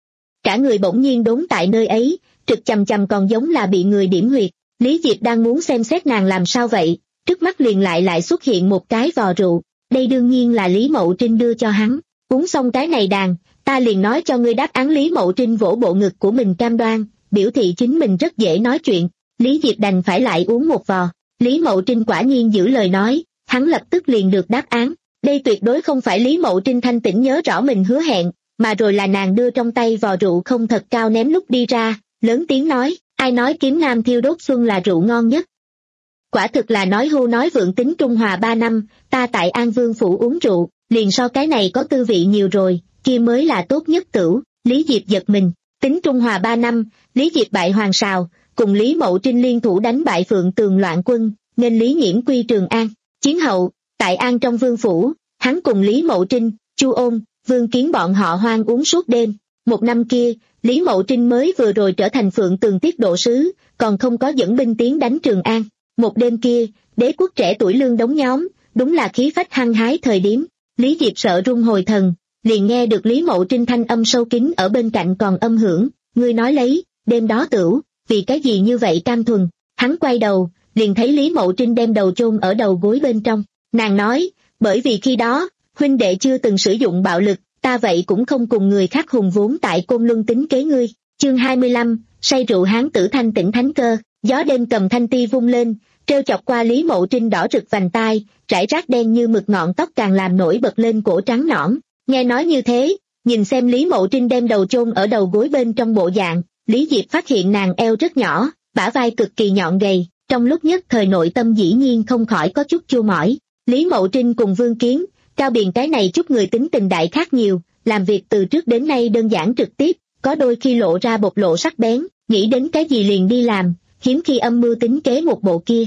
Cả người bỗng nhiên đốn tại nơi ấy, trực chằm chằm còn giống là bị người điểm huyệt. Lý Diệp đang muốn xem xét nàng làm sao vậy, trước mắt liền lại lại xuất hiện một cái vò rượu, đây đương nhiên là Lý Mậu Trinh đưa cho hắn. Uống xong cái này đàn, ta liền nói cho ngươi đáp án. Lý Mậu Trinh vỗ bộ ngực của mình cam đoan, biểu thị chính mình rất dễ nói chuyện. Lý Diệp đành phải lại uống một vò. Lý Mậu Trinh quả nhiên giữ lời nói, hắn lập tức liền được đáp án. Đây tuyệt đối không phải Lý Mậu Trinh thanh tỉnh nhớ rõ mình hứa hẹn, mà rồi là nàng đưa trong tay vò rượu không thật cao ném lúc đi ra, lớn tiếng nói, ai nói kiếm nam thiêu đốt xuân là rượu ngon nhất. Quả thực là nói hưu nói vượng, tính Trung Hòa ba năm, ta tại An Vương phủ uống rượu, liền so cái này có tư vị nhiều rồi, kia mới là tốt nhất tửu. Lý Diệp giật mình, tính Trung Hòa ba năm, Lý Diệp bại Hoàng Sào, cùng Lý Mậu Trinh liên thủ đánh bại Phượng Tường loạn quân, nên Lý Nghiễm quy Trường An. Chiến hậu, tại An trong Vương phủ, hắn cùng Lý Mậu Trinh, Chu Ôn, Vương Kiến bọn họ hoan uống suốt đêm. Một năm kia, Lý Mậu Trinh mới vừa rồi trở thành Phượng Tường tiết độ sứ, còn không có dẫn binh tiến đánh Trường An. Một đêm kia, đế quốc trẻ tuổi lương đống nhóm, đúng là khí phách hăng hái thời điểm. Lý Diệp sợ run hồi thần, liền nghe được Lý Mậu Trinh thanh âm sâu kín ở bên cạnh còn âm hưởng, ngươi nói lấy, đêm đó tửu, vì cái gì như vậy cam thuần. Hắn quay đầu, liền thấy Lý Mậu Trinh đem đầu chôn ở đầu gối bên trong. Nàng nói, bởi vì khi đó, huynh đệ chưa từng sử dụng bạo lực, ta vậy cũng không cùng người khác hùng vốn tại Côn Luân tính kế ngươi. Chương hai mươi lăm, say rượu hán tử thanh tỉnh thánh cơ. Gió đêm cầm thanh ti vung lên, treo chọc qua Lý Mậu Trinh đỏ rực vành tai, rải rác đen như mực ngọn tóc càng làm nổi bật lên cổ trắng nõn. Nghe nói như thế, nhìn xem Lý Mậu Trinh đem đầu chôn ở đầu gối bên trong bộ dạng, Lý Diệp phát hiện nàng eo rất nhỏ, bả vai cực kỳ nhọn gầy, trong lúc nhất thời nội tâm dĩ nhiên không khỏi có chút chua mỏi. Lý Mậu Trinh cùng Vương Kiến, Cao Biền cái này chút người tính tình đại khác nhiều, làm việc từ trước đến nay đơn giản trực tiếp, có đôi khi lộ ra bộc lộ sắc bén, nghĩ đến cái gì liền đi làm, hiếm khi âm mưu tính kế một bộ kia.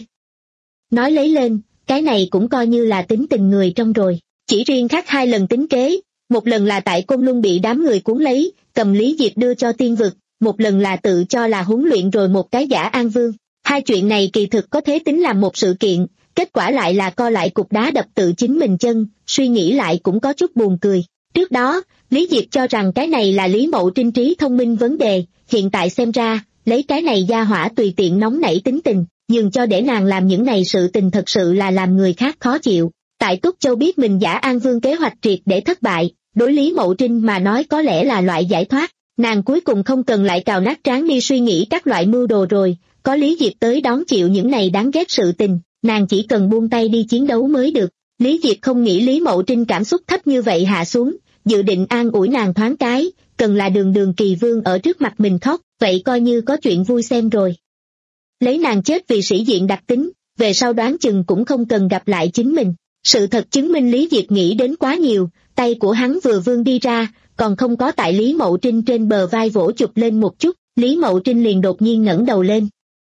Nói lấy lên, cái này cũng coi như là tính tình người trong rồi. Chỉ riêng khác hai lần tính kế, một lần là tại Côn Luân bị đám người cuốn lấy, cầm Lý Diệp đưa cho tiên vực, một lần là tự cho là huấn luyện rồi một cái giả An Vương. Hai chuyện này kỳ thực có thể tính làm một sự kiện, kết quả lại là co lại cục đá đập tự chính mình chân, suy nghĩ lại cũng có chút buồn cười. Trước đó, Lý Diệp cho rằng cái này là Lý Mậu Trinh trí thông minh vấn đề, hiện tại xem ra, lấy cái này gia hỏa tùy tiện nóng nảy tính tình, nhường cho để nàng làm những này sự tình thật sự là làm người khác khó chịu. Tại Túc Châu biết mình giả An Vương kế hoạch triệt để thất bại, đối Lý Mậu Trinh mà nói có lẽ là loại giải thoát, nàng cuối cùng không cần lại cào nát trán đi suy nghĩ các loại mưu đồ rồi, có Lý Diệp tới đón chịu những này đáng ghét sự tình, nàng chỉ cần buông tay đi chiến đấu mới được. Lý Diệp không nghĩ Lý Mậu Trinh cảm xúc thấp như vậy hạ xuống, dự định an ủi nàng thoáng cái, cần là đường đường kỳ vương ở trước mặt mình khóc, vậy coi như có chuyện vui xem rồi. Lấy nàng chết vì sĩ diện đặc tính, về sau đoán chừng cũng không cần gặp lại chính mình. Sự thật chứng minh Lý Diệp nghĩ đến quá nhiều, tay của hắn vừa vươn đi ra, còn không có tại Lý Mậu Trinh trên bờ vai vỗ chụp lên một chút, Lý Mậu Trinh liền đột nhiên ngẩng đầu lên.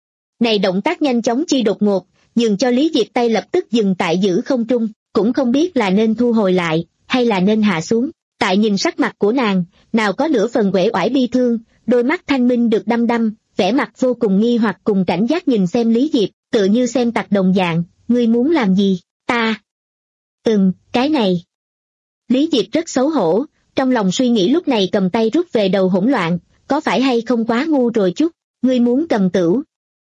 Này động tác nhanh chóng chi đột ngột, nhường cho Lý Diệp tay lập tức dừng tại giữa không trung, cũng không biết là nên thu hồi lại, hay là nên hạ xuống. Tại nhìn sắc mặt của nàng, nào có nửa phần uể oải bi thương, đôi mắt thanh minh được đăm đăm, vẻ mặt vô cùng nghi hoặc cùng cảnh giác nhìn xem Lý Diệp, tựa như xem tặc đồng dạng, ngươi muốn làm gì, ta? Ừm, cái này. Lý Diệp rất xấu hổ, trong lòng suy nghĩ lúc này cầm tay rút về đầu hỗn loạn, có phải hay không quá ngu rồi chút, ngươi muốn cầm tửu.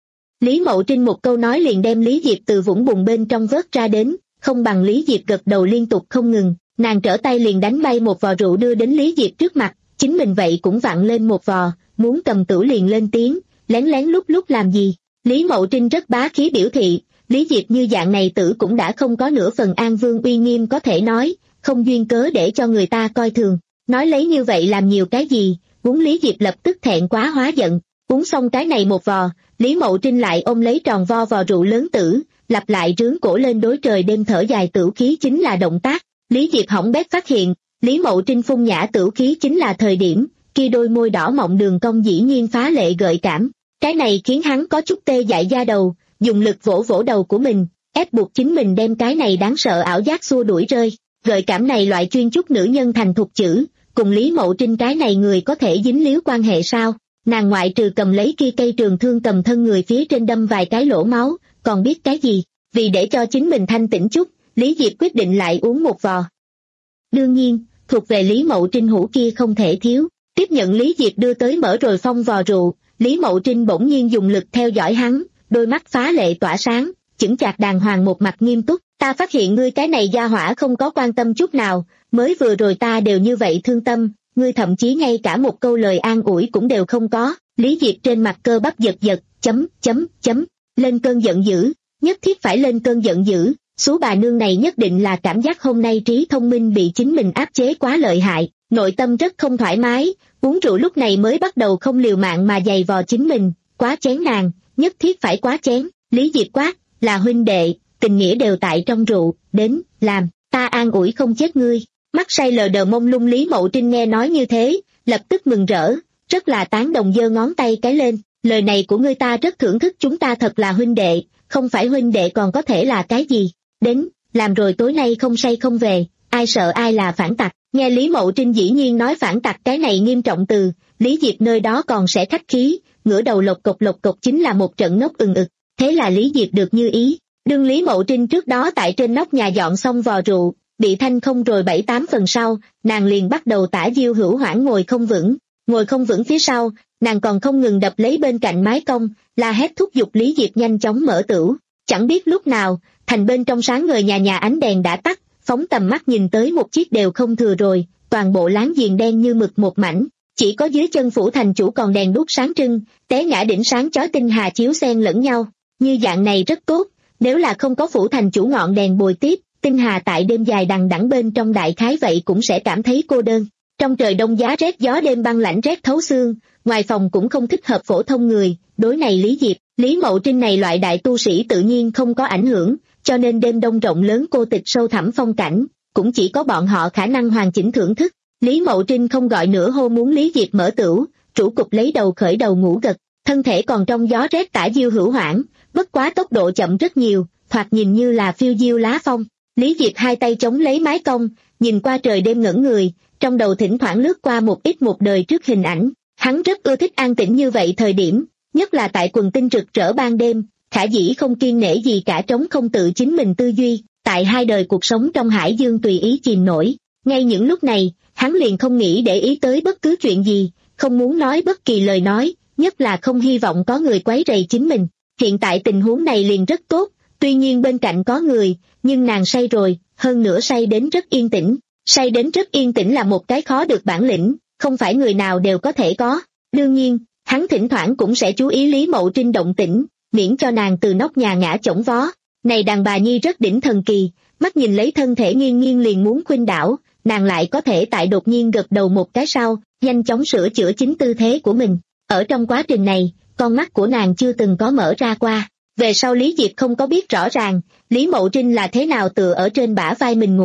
Lý Mậu Trinh một câu nói liền đem Lý Diệp từ vũng bùn bên trong vớt ra đến, không bằng Lý Diệp gật đầu liên tục không ngừng, nàng trở tay liền đánh bay một vò rượu đưa đến Lý Diệp trước mặt, chính mình vậy cũng vặn lên một vò, muốn cầm tửu liền lên tiếng, lén lén lúc lúc làm gì. Lý Mậu Trinh rất bá khí biểu thị, Lý Diệp như dạng này tử cũng đã không có nửa phần an vương uy nghiêm có thể nói, không duyên cớ để cho người ta coi thường, nói lấy như vậy làm nhiều cái gì, uống Lý Diệp lập tức thẹn quá hóa giận, uống xong cái này một vò, Lý Mậu Trinh lại ôm lấy tròn vo vò rượu lớn tử, lặp lại rướn cổ lên đối trời đêm thở dài tửu khí chính là động tác, Lý Diệp hỏng bét phát hiện, Lý Mậu Trinh phun nhã tửu khí chính là thời điểm, kia đôi môi đỏ mọng đường cong dĩ nhiên phá lệ gợi cảm, cái này khiến hắn có chút tê dại da đầu, dùng lực vỗ vỗ đầu của mình, ép buộc chính mình đem cái này đáng sợ ảo giác xua đuổi rơi, gợi cảm này loại chuyên chút nữ nhân thành thục chữ, cùng Lý Mậu Trinh cái này người có thể dính líu quan hệ sao, nàng ngoại trừ cầm lấy kia cây trường thương cầm thân người phía trên đâm vài cái lỗ máu, còn biết cái gì, vì để cho chính mình thanh tĩnh chút, Lý Diệp quyết định lại uống một vò. Đương nhiên, thuộc về Lý Mậu Trinh hũ kia không thể thiếu, tiếp nhận Lý Diệp đưa tới mở rồi phong vò rượu, Lý Mậu Trinh bỗng nhiên dùng lực theo dõi hắn, đôi mắt phá lệ tỏa sáng, chững chạc đàng hoàng một mặt nghiêm túc, ta phát hiện ngươi cái này gia hỏa không có quan tâm chút nào, mới vừa rồi ta đều như vậy thương tâm, ngươi thậm chí ngay cả một câu lời an ủi cũng đều không có, Lý Diệp trên mặt cơ bắp giật giật, chấm, chấm, chấm, lên cơn giận dữ, nhất thiết phải lên cơn giận dữ, số bà nương này nhất định là cảm giác hôm nay trí thông minh bị chính mình áp chế quá lợi hại, nội tâm rất không thoải mái, uống rượu lúc này mới bắt đầu không liều mạng mà giày vò chính mình, quá chén nàng, nhất thiết phải quá chén, Lý Diệp quát, là huynh đệ, tình nghĩa đều tại trong rượu, đến, làm, ta an ủi không chết ngươi. Mắt say lờ đờ mông lung Lý Mậu Trinh nghe nói như thế, lập tức mừng rỡ, rất là tán đồng giơ ngón tay cái lên, lời này của ngươi ta rất thưởng thức, chúng ta thật là huynh đệ, không phải huynh đệ còn có thể là cái gì, đến, làm rồi tối nay không say không về, ai sợ ai là phản tặc, nghe Lý Mậu Trinh dĩ nhiên nói phản tặc cái này nghiêm trọng từ, Lý Diệp nơi đó còn sẽ khách khí, ngửa đầu lộc cộc lộc cộc chính là một trận nốc ừng ực, thế là Lý Diệp được như ý, đương Lý Mậu Trinh trước đó tại trên nóc nhà dọn xong vò rượu, bị thanh không rồi bảy tám phần sau, nàng liền bắt đầu tả diêu hữu hoảng ngồi không vững, ngồi không vững phía sau, nàng còn không ngừng đập lấy bên cạnh mái cong, la hét thúc giục Lý Diệp nhanh chóng mở tửu, chẳng biết lúc nào, thành bên trong sáng ngời nhà nhà ánh đèn đã tắt, phóng tầm mắt nhìn tới một chiếc đều không thừa rồi, toàn bộ láng giềng đen như mực một mảnh, chỉ có dưới chân phủ thành chủ còn đèn đuốc sáng trưng, té ngã đỉnh sáng chói tinh hà chiếu xen lẫn nhau, như dạng này rất tốt, nếu là không có phủ thành chủ ngọn đèn bồi tiếp, tinh hà tại đêm dài đằng đẵng bên trong đại khái vậy cũng sẽ cảm thấy cô đơn. Trong trời đông giá rét gió đêm băng lạnh rét thấu xương, ngoài phòng cũng không thích hợp phổ thông người, đối này Lý Diệp, Lý Mậu Trinh này loại đại tu sĩ tự nhiên không có ảnh hưởng, cho nên đêm đông rộng lớn cô tịch sâu thẳm phong cảnh, cũng chỉ có bọn họ khả năng hoàn chỉnh thưởng thức. Lý Mậu Trinh không gọi nữa hô muốn Lý Diệp mở tửu, chủ cục lấy đầu khởi đầu ngủ gật, thân thể còn trong gió rét tả diêu hữu hoảng, bất quá tốc độ chậm rất nhiều, thoạt nhìn như là phiêu diêu lá phong. Lý Diệp hai tay chống lấy mái cong, nhìn qua trời đêm ngẩn người, trong đầu thỉnh thoảng lướt qua một ít một đời trước hình ảnh, hắn rất ưa thích an tĩnh như vậy thời điểm, nhất là tại quần tinh rực rỡ ban đêm, khả dĩ không kiêng nể gì cả trống không tự chính mình tư duy, tại hai đời cuộc sống trong hải dương tùy ý chìm nổi. Ngay những lúc này, hắn liền không nghĩ để ý tới bất cứ chuyện gì, không muốn nói bất kỳ lời nói, nhất là không hy vọng có người quấy rầy chính mình. Hiện tại tình huống này liền rất tốt, tuy nhiên bên cạnh có người, nhưng nàng say rồi, hơn nữa say đến rất yên tĩnh. Say đến rất yên tĩnh là một cái khó được bản lĩnh, không phải người nào đều có thể có. Đương nhiên, hắn thỉnh thoảng cũng sẽ chú ý Lý Mậu Trinh động tĩnh, miễn cho nàng từ nóc nhà ngã chổng vó. Này đàn bà nhi rất đỉnh thần kỳ, mắt nhìn lấy thân thể nghiêng nghiêng liền muốn khuynh đảo, nàng lại có thể tại đột nhiên gật đầu một cái sau, nhanh chóng sửa chữa chính tư thế của mình. Ở trong quá trình này, con mắt của nàng chưa từng có mở ra qua. Về sau Lý Diệp không có biết rõ ràng, Lý Mậu Trinh là thế nào tựa ở trên bả vai mình ngủ,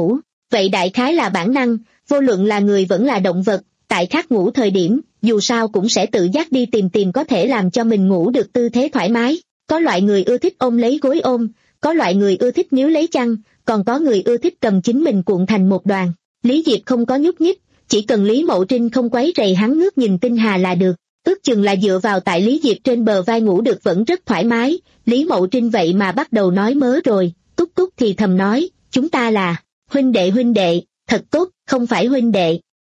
vậy đại khái là bản năng, vô luận là người vẫn là động vật, tại khát ngủ thời điểm, dù sao cũng sẽ tự giác đi tìm tìm có thể làm cho mình ngủ được tư thế thoải mái. Có loại người ưa thích ôm lấy gối ôm, có loại người ưa thích níu lấy chăn, còn có người ưa thích cầm chính mình cuộn thành một đoàn. Lý Diệp không có nhúc nhích, chỉ cần Lý Mậu Trinh không quấy rầy hắn ngước nhìn tinh hà là được. Ước chừng là dựa vào tại Lý Diệp trên bờ vai ngủ được vẫn rất thoải mái, Lý Mậu Trinh vậy mà bắt đầu nói mớ rồi, túc túc thì thầm nói, chúng ta là huynh đệ huynh đệ, thật tốt, không phải huynh đệ.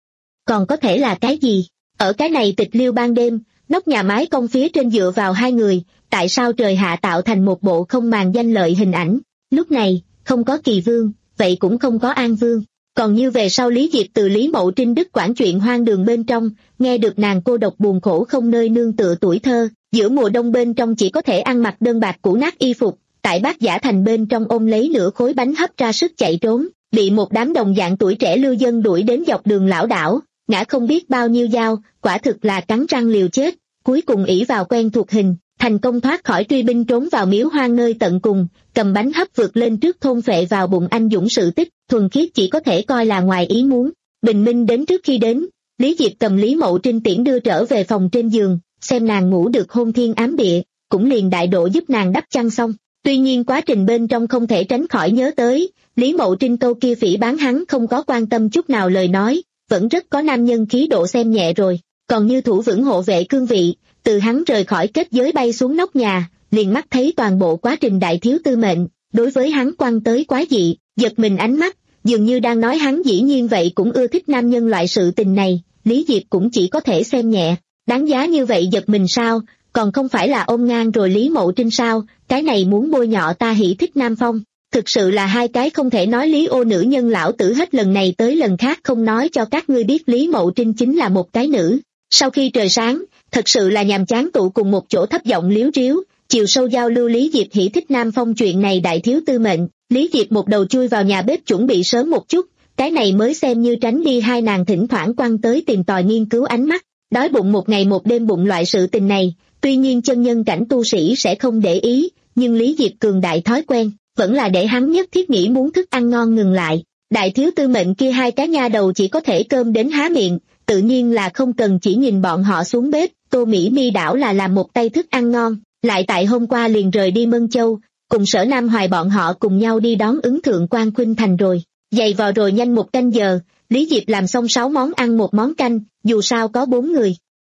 Còn có thể là cái gì? Ở cái này tịch liêu ban đêm, nóc nhà mái cong phía trên dựa vào hai người, tại sao trời hạ tạo thành một bộ không màng danh lợi hình ảnh. Lúc này, không có Kỳ Vương, vậy cũng không có An Vương. Còn như về sau Lý Diệp từ Lý Mậu Trinh đứt quãng chuyện hoang đường bên trong, nghe được nàng cô độc buồn khổ không nơi nương tựa tuổi thơ, giữa mùa đông bên trong chỉ có thể ăn mặc đơn bạc cũ nát y phục, tại Bát Giả Thành bên trong ôm lấy nửa khối bánh hấp ra sức chạy trốn, bị một đám đồng dạng tuổi trẻ lưu dân đuổi đến dọc đường lảo đảo, ngã không biết bao nhiêu dao, quả thực là cắn răng liều chết, cuối cùng ỷ vào quen thuộc hình, thành công thoát khỏi truy binh trốn vào miếu hoang nơi tận cùng, cầm bánh hấp vượt lên trước thôn phệ vào bụng anh dũng sự tích, thuần khiết chỉ có thể coi là ngoài ý muốn. Bình minh đến trước khi đến, Lý Diệp cầm Lý Mậu Trinh tiễn đưa trở về phòng trên giường, xem nàng ngủ được hôn thiên ám địa, cũng liền đại độ giúp nàng đắp chăn xong. Tuy nhiên quá trình bên trong không thể tránh khỏi nhớ tới, Lý Mậu Trinh câu kia phỉ bán hắn không có quan tâm chút nào lời nói, vẫn rất có nam nhân khí độ xem nhẹ rồi, còn như thủ vững hộ vệ cương vị, từ hắn rời khỏi kết giới bay xuống nóc nhà, liền mắt thấy toàn bộ quá trình đại thiếu tư mệnh, đối với hắn quăng tới quái dị, giật mình ánh mắt, dường như đang nói hắn dĩ nhiên vậy cũng ưa thích nam nhân loại sự tình này, Lý Diệp cũng chỉ có thể xem nhẹ, đáng giá như vậy giật mình sao, còn không phải là ôm ngang rồi Lý Mậu Trinh sao, cái này muốn bôi nhọ ta hỉ thích Nam Phong. Thực sự là hai cái không thể nói lý ô nữ nhân lão tử hết lần này tới lần khác không nói cho các ngươi biết Lý Mậu Trinh chính là một cái nữ. Sau khi trời sáng, thật sự là nhàm chán tụ cùng một chỗ thấp giọng liếu riếu, chiều sâu giao lưu Lý Diệp hỉ thích Nam Phong chuyện này đại thiếu tư mệnh. Lý Diệp một đầu chui vào nhà bếp chuẩn bị sớm một chút, cái này mới xem như tránh đi hai nàng thỉnh thoảng quăng tới tìm tòi nghiên cứu ánh mắt. Đói bụng một ngày một đêm bụng loại sự tình này, tuy nhiên chân nhân cảnh tu sĩ sẽ không để ý, nhưng Lý Diệp cường đại thói quen, vẫn là để hắn nhất thiết nghĩ muốn thức ăn ngon ngừng lại. Đại thiếu tư mệnh kia hai cái nha đầu chỉ có thể cơm đến há miệng, tự nhiên là không cần chỉ nhìn bọn họ xuống bếp, Tô Mỹ Mi đảo là làm một tay thức ăn ngon, lại tại hôm qua liền rời đi Mân Châu, cùng Sở Nam Hoài bọn họ cùng nhau đi đón ứng thượng quan Khuynh Thành rồi. Dày vò rồi nhanh một canh giờ, Lý Diệp làm xong sáu món ăn một món canh, dù sao có bốn người.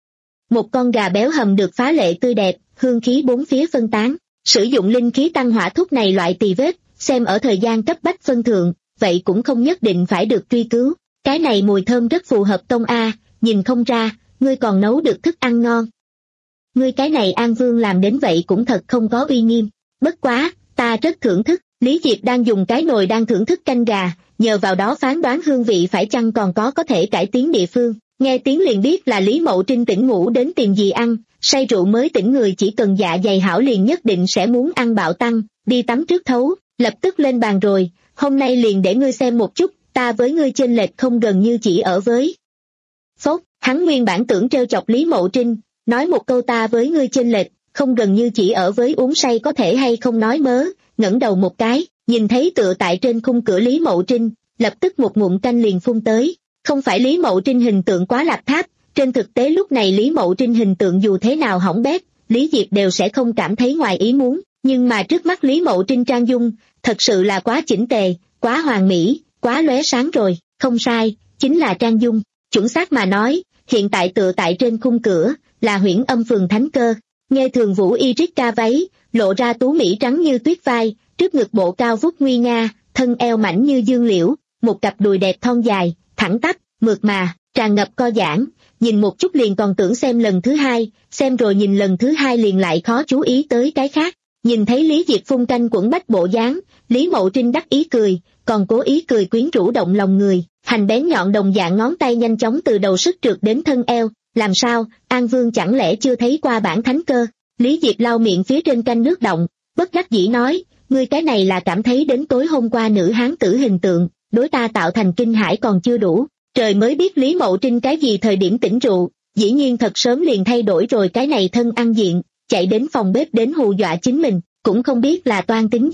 Một con gà béo hầm được phá lệ tươi đẹp, hương khí bốn phía phân tán, sử dụng linh khí tăng hỏa thuốc này loại tỳ vết, xem ở thời gian cấp bách phân thượng, vậy cũng không nhất định phải được truy cứu. Cái này mùi thơm rất phù hợp tông A, nhìn không ra, ngươi còn nấu được thức ăn ngon. Ngươi cái này An Vương làm đến vậy cũng thật không có uy nghiêm, bất quá, ta rất thưởng thức. Lý Diệp đang dùng cái nồi đang thưởng thức canh gà, nhờ vào đó phán đoán hương vị phải chăng còn có có thể cải tiến địa phương. Nghe tiếng liền biết là Lý Mậu Trinh tỉnh ngủ đến tìm gì ăn, say rượu mới tỉnh người chỉ cần dạ dày hảo liền nhất định sẽ muốn ăn bạo tăng, đi tắm trước thấu, lập tức lên bàn rồi, hôm nay liền để ngươi xem một chút, ta với ngươi chênh lệch không gần như chỉ ở với. Phốt, hắn nguyên bản tưởng trêu chọc Lý Mậu Trinh, nói một câu ta với ngươi chênh lệch, không gần như chỉ ở với uống say có thể hay không nói mớ, ngẩng đầu một cái, nhìn thấy tựa tại trên khung cửa Lý Mậu Trinh, lập tức một ngụm canh liền phun tới. Không phải Lý Mậu Trinh hình tượng quá lạp tháp, trên thực tế lúc này Lý Mậu Trinh hình tượng dù thế nào hỏng bét, Lý Diệp đều sẽ không cảm thấy ngoài ý muốn, nhưng mà trước mắt Lý Mậu Trinh trang dung, thật sự là quá chỉnh tề, quá hoàn mỹ, quá lóe sáng rồi, không sai, chính là trang dung, chuẩn xác mà nói, hiện tại tựa tại trên khung cửa, là Huyễn Âm Phường Thánh Cơ, nghe thường vũ y rít ca váy, lộ ra tú mỹ trắng như tuyết vai, trước ngực bộ cao vút nguy nga, thân eo mảnh như dương liễu, một cặp đùi đẹp thon dài, thẳng tắp, mượt mà, tràn ngập co giãn, nhìn một chút liền còn tưởng xem lần thứ hai, xem rồi nhìn lần thứ hai liền lại khó chú ý tới cái khác. Nhìn thấy Lý Diệp phun canh quẩn bách bộ dáng, Lý Mậu Trinh đắc ý cười, còn cố ý cười quyến rũ động lòng người, hành bén nhọn đồng dạng ngón tay nhanh chóng từ đầu sức trượt đến thân eo, làm sao, An Vương chẳng lẽ chưa thấy qua bản thánh cơ? Lý Diệp lau miệng phía trên canh nước động, bất đắc dĩ nói, ngươi cái này là cảm thấy đến tối hôm qua nữ hán tử hình tượng, đối ta tạo thành kinh hãi còn chưa đủ, trời mới biết Lý Mậu Trinh cái gì thời điểm tỉnh rượu, dĩ nhiên thật sớm liền thay đổi rồi cái này thân ăn diện, chạy đến phòng bếp đến hù dọa chính mình, cũng không biết là toan tính gì,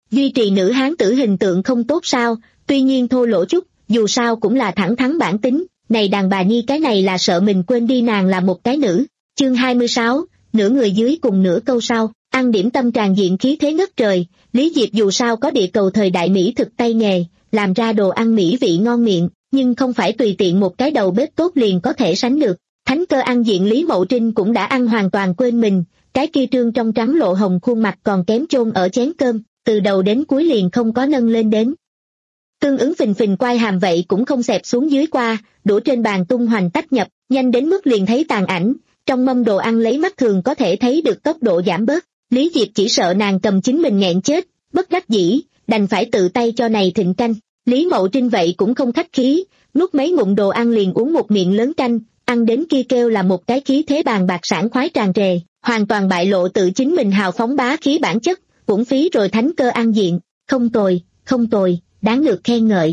duy trì nữ hán tử hình tượng không tốt sao, tuy nhiên thô lỗ chút, dù sao cũng là thẳng thắn bản tính, này đàn bà nhi cái này là sợ mình quên đi nàng là một cái nữ. Chương hai mươi sáu, nửa người dưới cùng nửa câu sau, ăn điểm tâm tràn diện khí thế ngất trời, Lý Diệp dù sao có địa cầu thời đại mỹ thực tay nghề, làm ra đồ ăn mỹ vị ngon miệng, nhưng không phải tùy tiện một cái đầu bếp tốt liền có thể sánh được. Thánh cơ ăn diện Lý Mậu Trinh cũng đã ăn hoàn toàn quên mình, cái kia trương trong trắng lộ hồng khuôn mặt còn kém chôn ở chén cơm, từ đầu đến cuối liền không có nâng lên đến. Tương ứng phình phình quai hàm vậy cũng không xẹp xuống dưới qua, đũa trên bàn tung hoành tách nhập, nhanh đến mức liền thấy tàn ảnh, trong mâm đồ ăn lấy mắt thường có thể thấy được tốc độ giảm bớt. Lý Diệp chỉ sợ nàng cầm chính mình nghẹn chết, bất đắc dĩ, đành phải tự tay cho này thịnh canh. Lý Mậu Trinh vậy cũng không khách khí, nuốt mấy ngụm đồ ăn liền uống một miệng lớn canh, ăn đến kia kêu là một cái khí thế bàn bạc sảng khoái tràn trề, hoàn toàn bại lộ tự chính mình hào phóng bá khí bản chất, uổng phí rồi thánh cơ ăn diện, không tồi, không tồi, đáng được khen ngợi.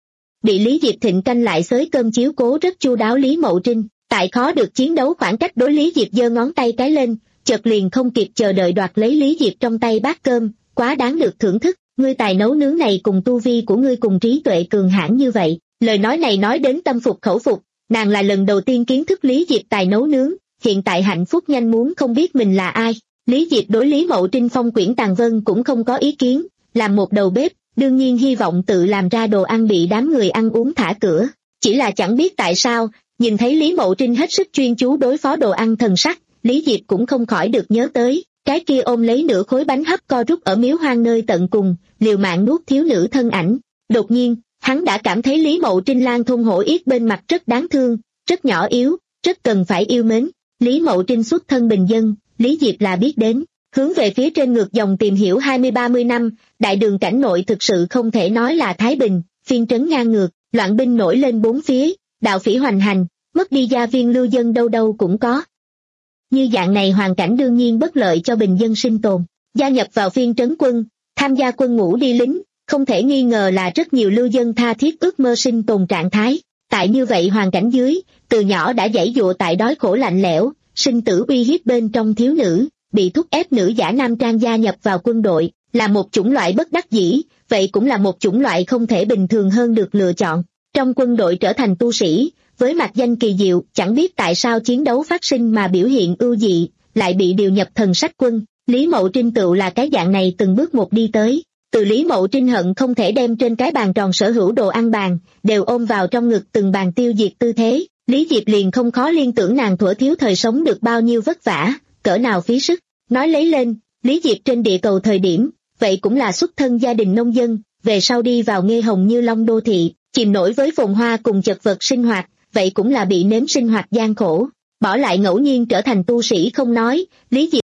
Bị Lý Diệp thịnh canh lại xới cơm chiếu cố rất chu đáo Lý Mậu Trinh, tại khó được chiến đấu khoảng cách đối Lý Diệp giơ ngón tay cái lên, chợt liền không kịp chờ đợi đoạt lấy Lý Diệp trong tay bát cơm, quá đáng được thưởng thức, ngươi tài nấu nướng này cùng tu vi của ngươi cùng trí tuệ cường hãn như vậy. Lời nói này nói đến tâm phục khẩu phục, nàng là lần đầu tiên kiến thức Lý Diệp tài nấu nướng, hiện tại hạnh phúc nhanh muốn không biết mình là ai. Lý Diệp đối Lý Mậu Trinh phong quyển tàn vân cũng không có ý kiến, làm một đầu bếp, đương nhiên hy vọng tự làm ra đồ ăn bị đám người ăn uống thả cửa. Chỉ là chẳng biết tại sao, nhìn thấy Lý Mậu Trinh hết sức chuyên chú đối phó đồ ăn thần sắc, Lý Diệp cũng không khỏi được nhớ tới, cái kia ôm lấy nửa khối bánh hấp co rút ở miếu hoang nơi tận cùng, liều mạng nuốt thiếu nữ thân ảnh. Đột nhiên, hắn đã cảm thấy Lý Mậu Trinh lang thôn hổ yết bên mặt rất đáng thương, rất nhỏ yếu, rất cần phải yêu mến. Lý Mậu Trinh xuất thân bình dân, Lý Diệp là biết đến, hướng về phía trên ngược dòng tìm hiểu hai mươi ba mươi năm, đại đường cảnh nội thực sự không thể nói là thái bình, phiên trấn ngang ngược, loạn binh nổi lên bốn phía, đạo phỉ hoành hành, mất đi gia viên lưu dân đâu đâu cũng có. Như dạng này hoàn cảnh đương nhiên bất lợi cho bình dân sinh tồn, gia nhập vào phiên trấn quân, tham gia quân ngũ đi lính, không thể nghi ngờ là rất nhiều lưu dân tha thiết ước mơ sinh tồn trạng thái. Tại như vậy hoàn cảnh dưới, từ nhỏ đã giãy dụa tại đói khổ lạnh lẽo, sinh tử uy hiếp bên trong thiếu nữ, bị thúc ép nữ giả nam trang gia nhập vào quân đội, là một chủng loại bất đắc dĩ, vậy cũng là một chủng loại không thể bình thường hơn được lựa chọn. Trong quân đội trở thành tu sĩ, với mặt danh kỳ diệu, chẳng biết tại sao chiến đấu phát sinh mà biểu hiện ưu dị, lại bị điều nhập thần sách quân. Lý Mậu Trinh tựu là cái dạng này từng bước một đi tới. Từ Lý Mậu Trinh hận không thể đem trên cái bàn tròn sở hữu đồ ăn bàn, đều ôm vào trong ngực từng bàn tiêu diệt tư thế. Lý Diệp liền không khó liên tưởng nàng thuở thiếu thời sống được bao nhiêu vất vả, cỡ nào phí sức. Nói lấy lên, Lý Diệp trên địa cầu thời điểm, vậy cũng là xuất thân gia đình nông dân, về sau đi vào Nghê Hồng Như Long đô thị, chìm nổi với phồn hoa cùng chật vật sinh hoạt, vậy cũng là bị nếm sinh hoạt gian khổ, bỏ lại ngẫu nhiên trở thành tu sĩ không nói, Lý Diệp.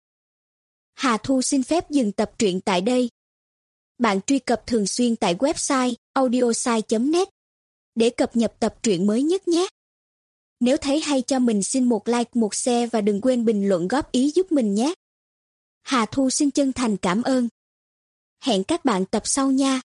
Hà Thu xin phép dừng tập truyện tại đây. Bạn truy cập thường xuyên tại website audiosai chấm net để cập nhật tập truyện mới nhất nhé. Nếu thấy hay cho mình xin một like, một share và đừng quên bình luận góp ý giúp mình nhé. Hà Thu xin chân thành cảm ơn. Hẹn các bạn tập sau nha.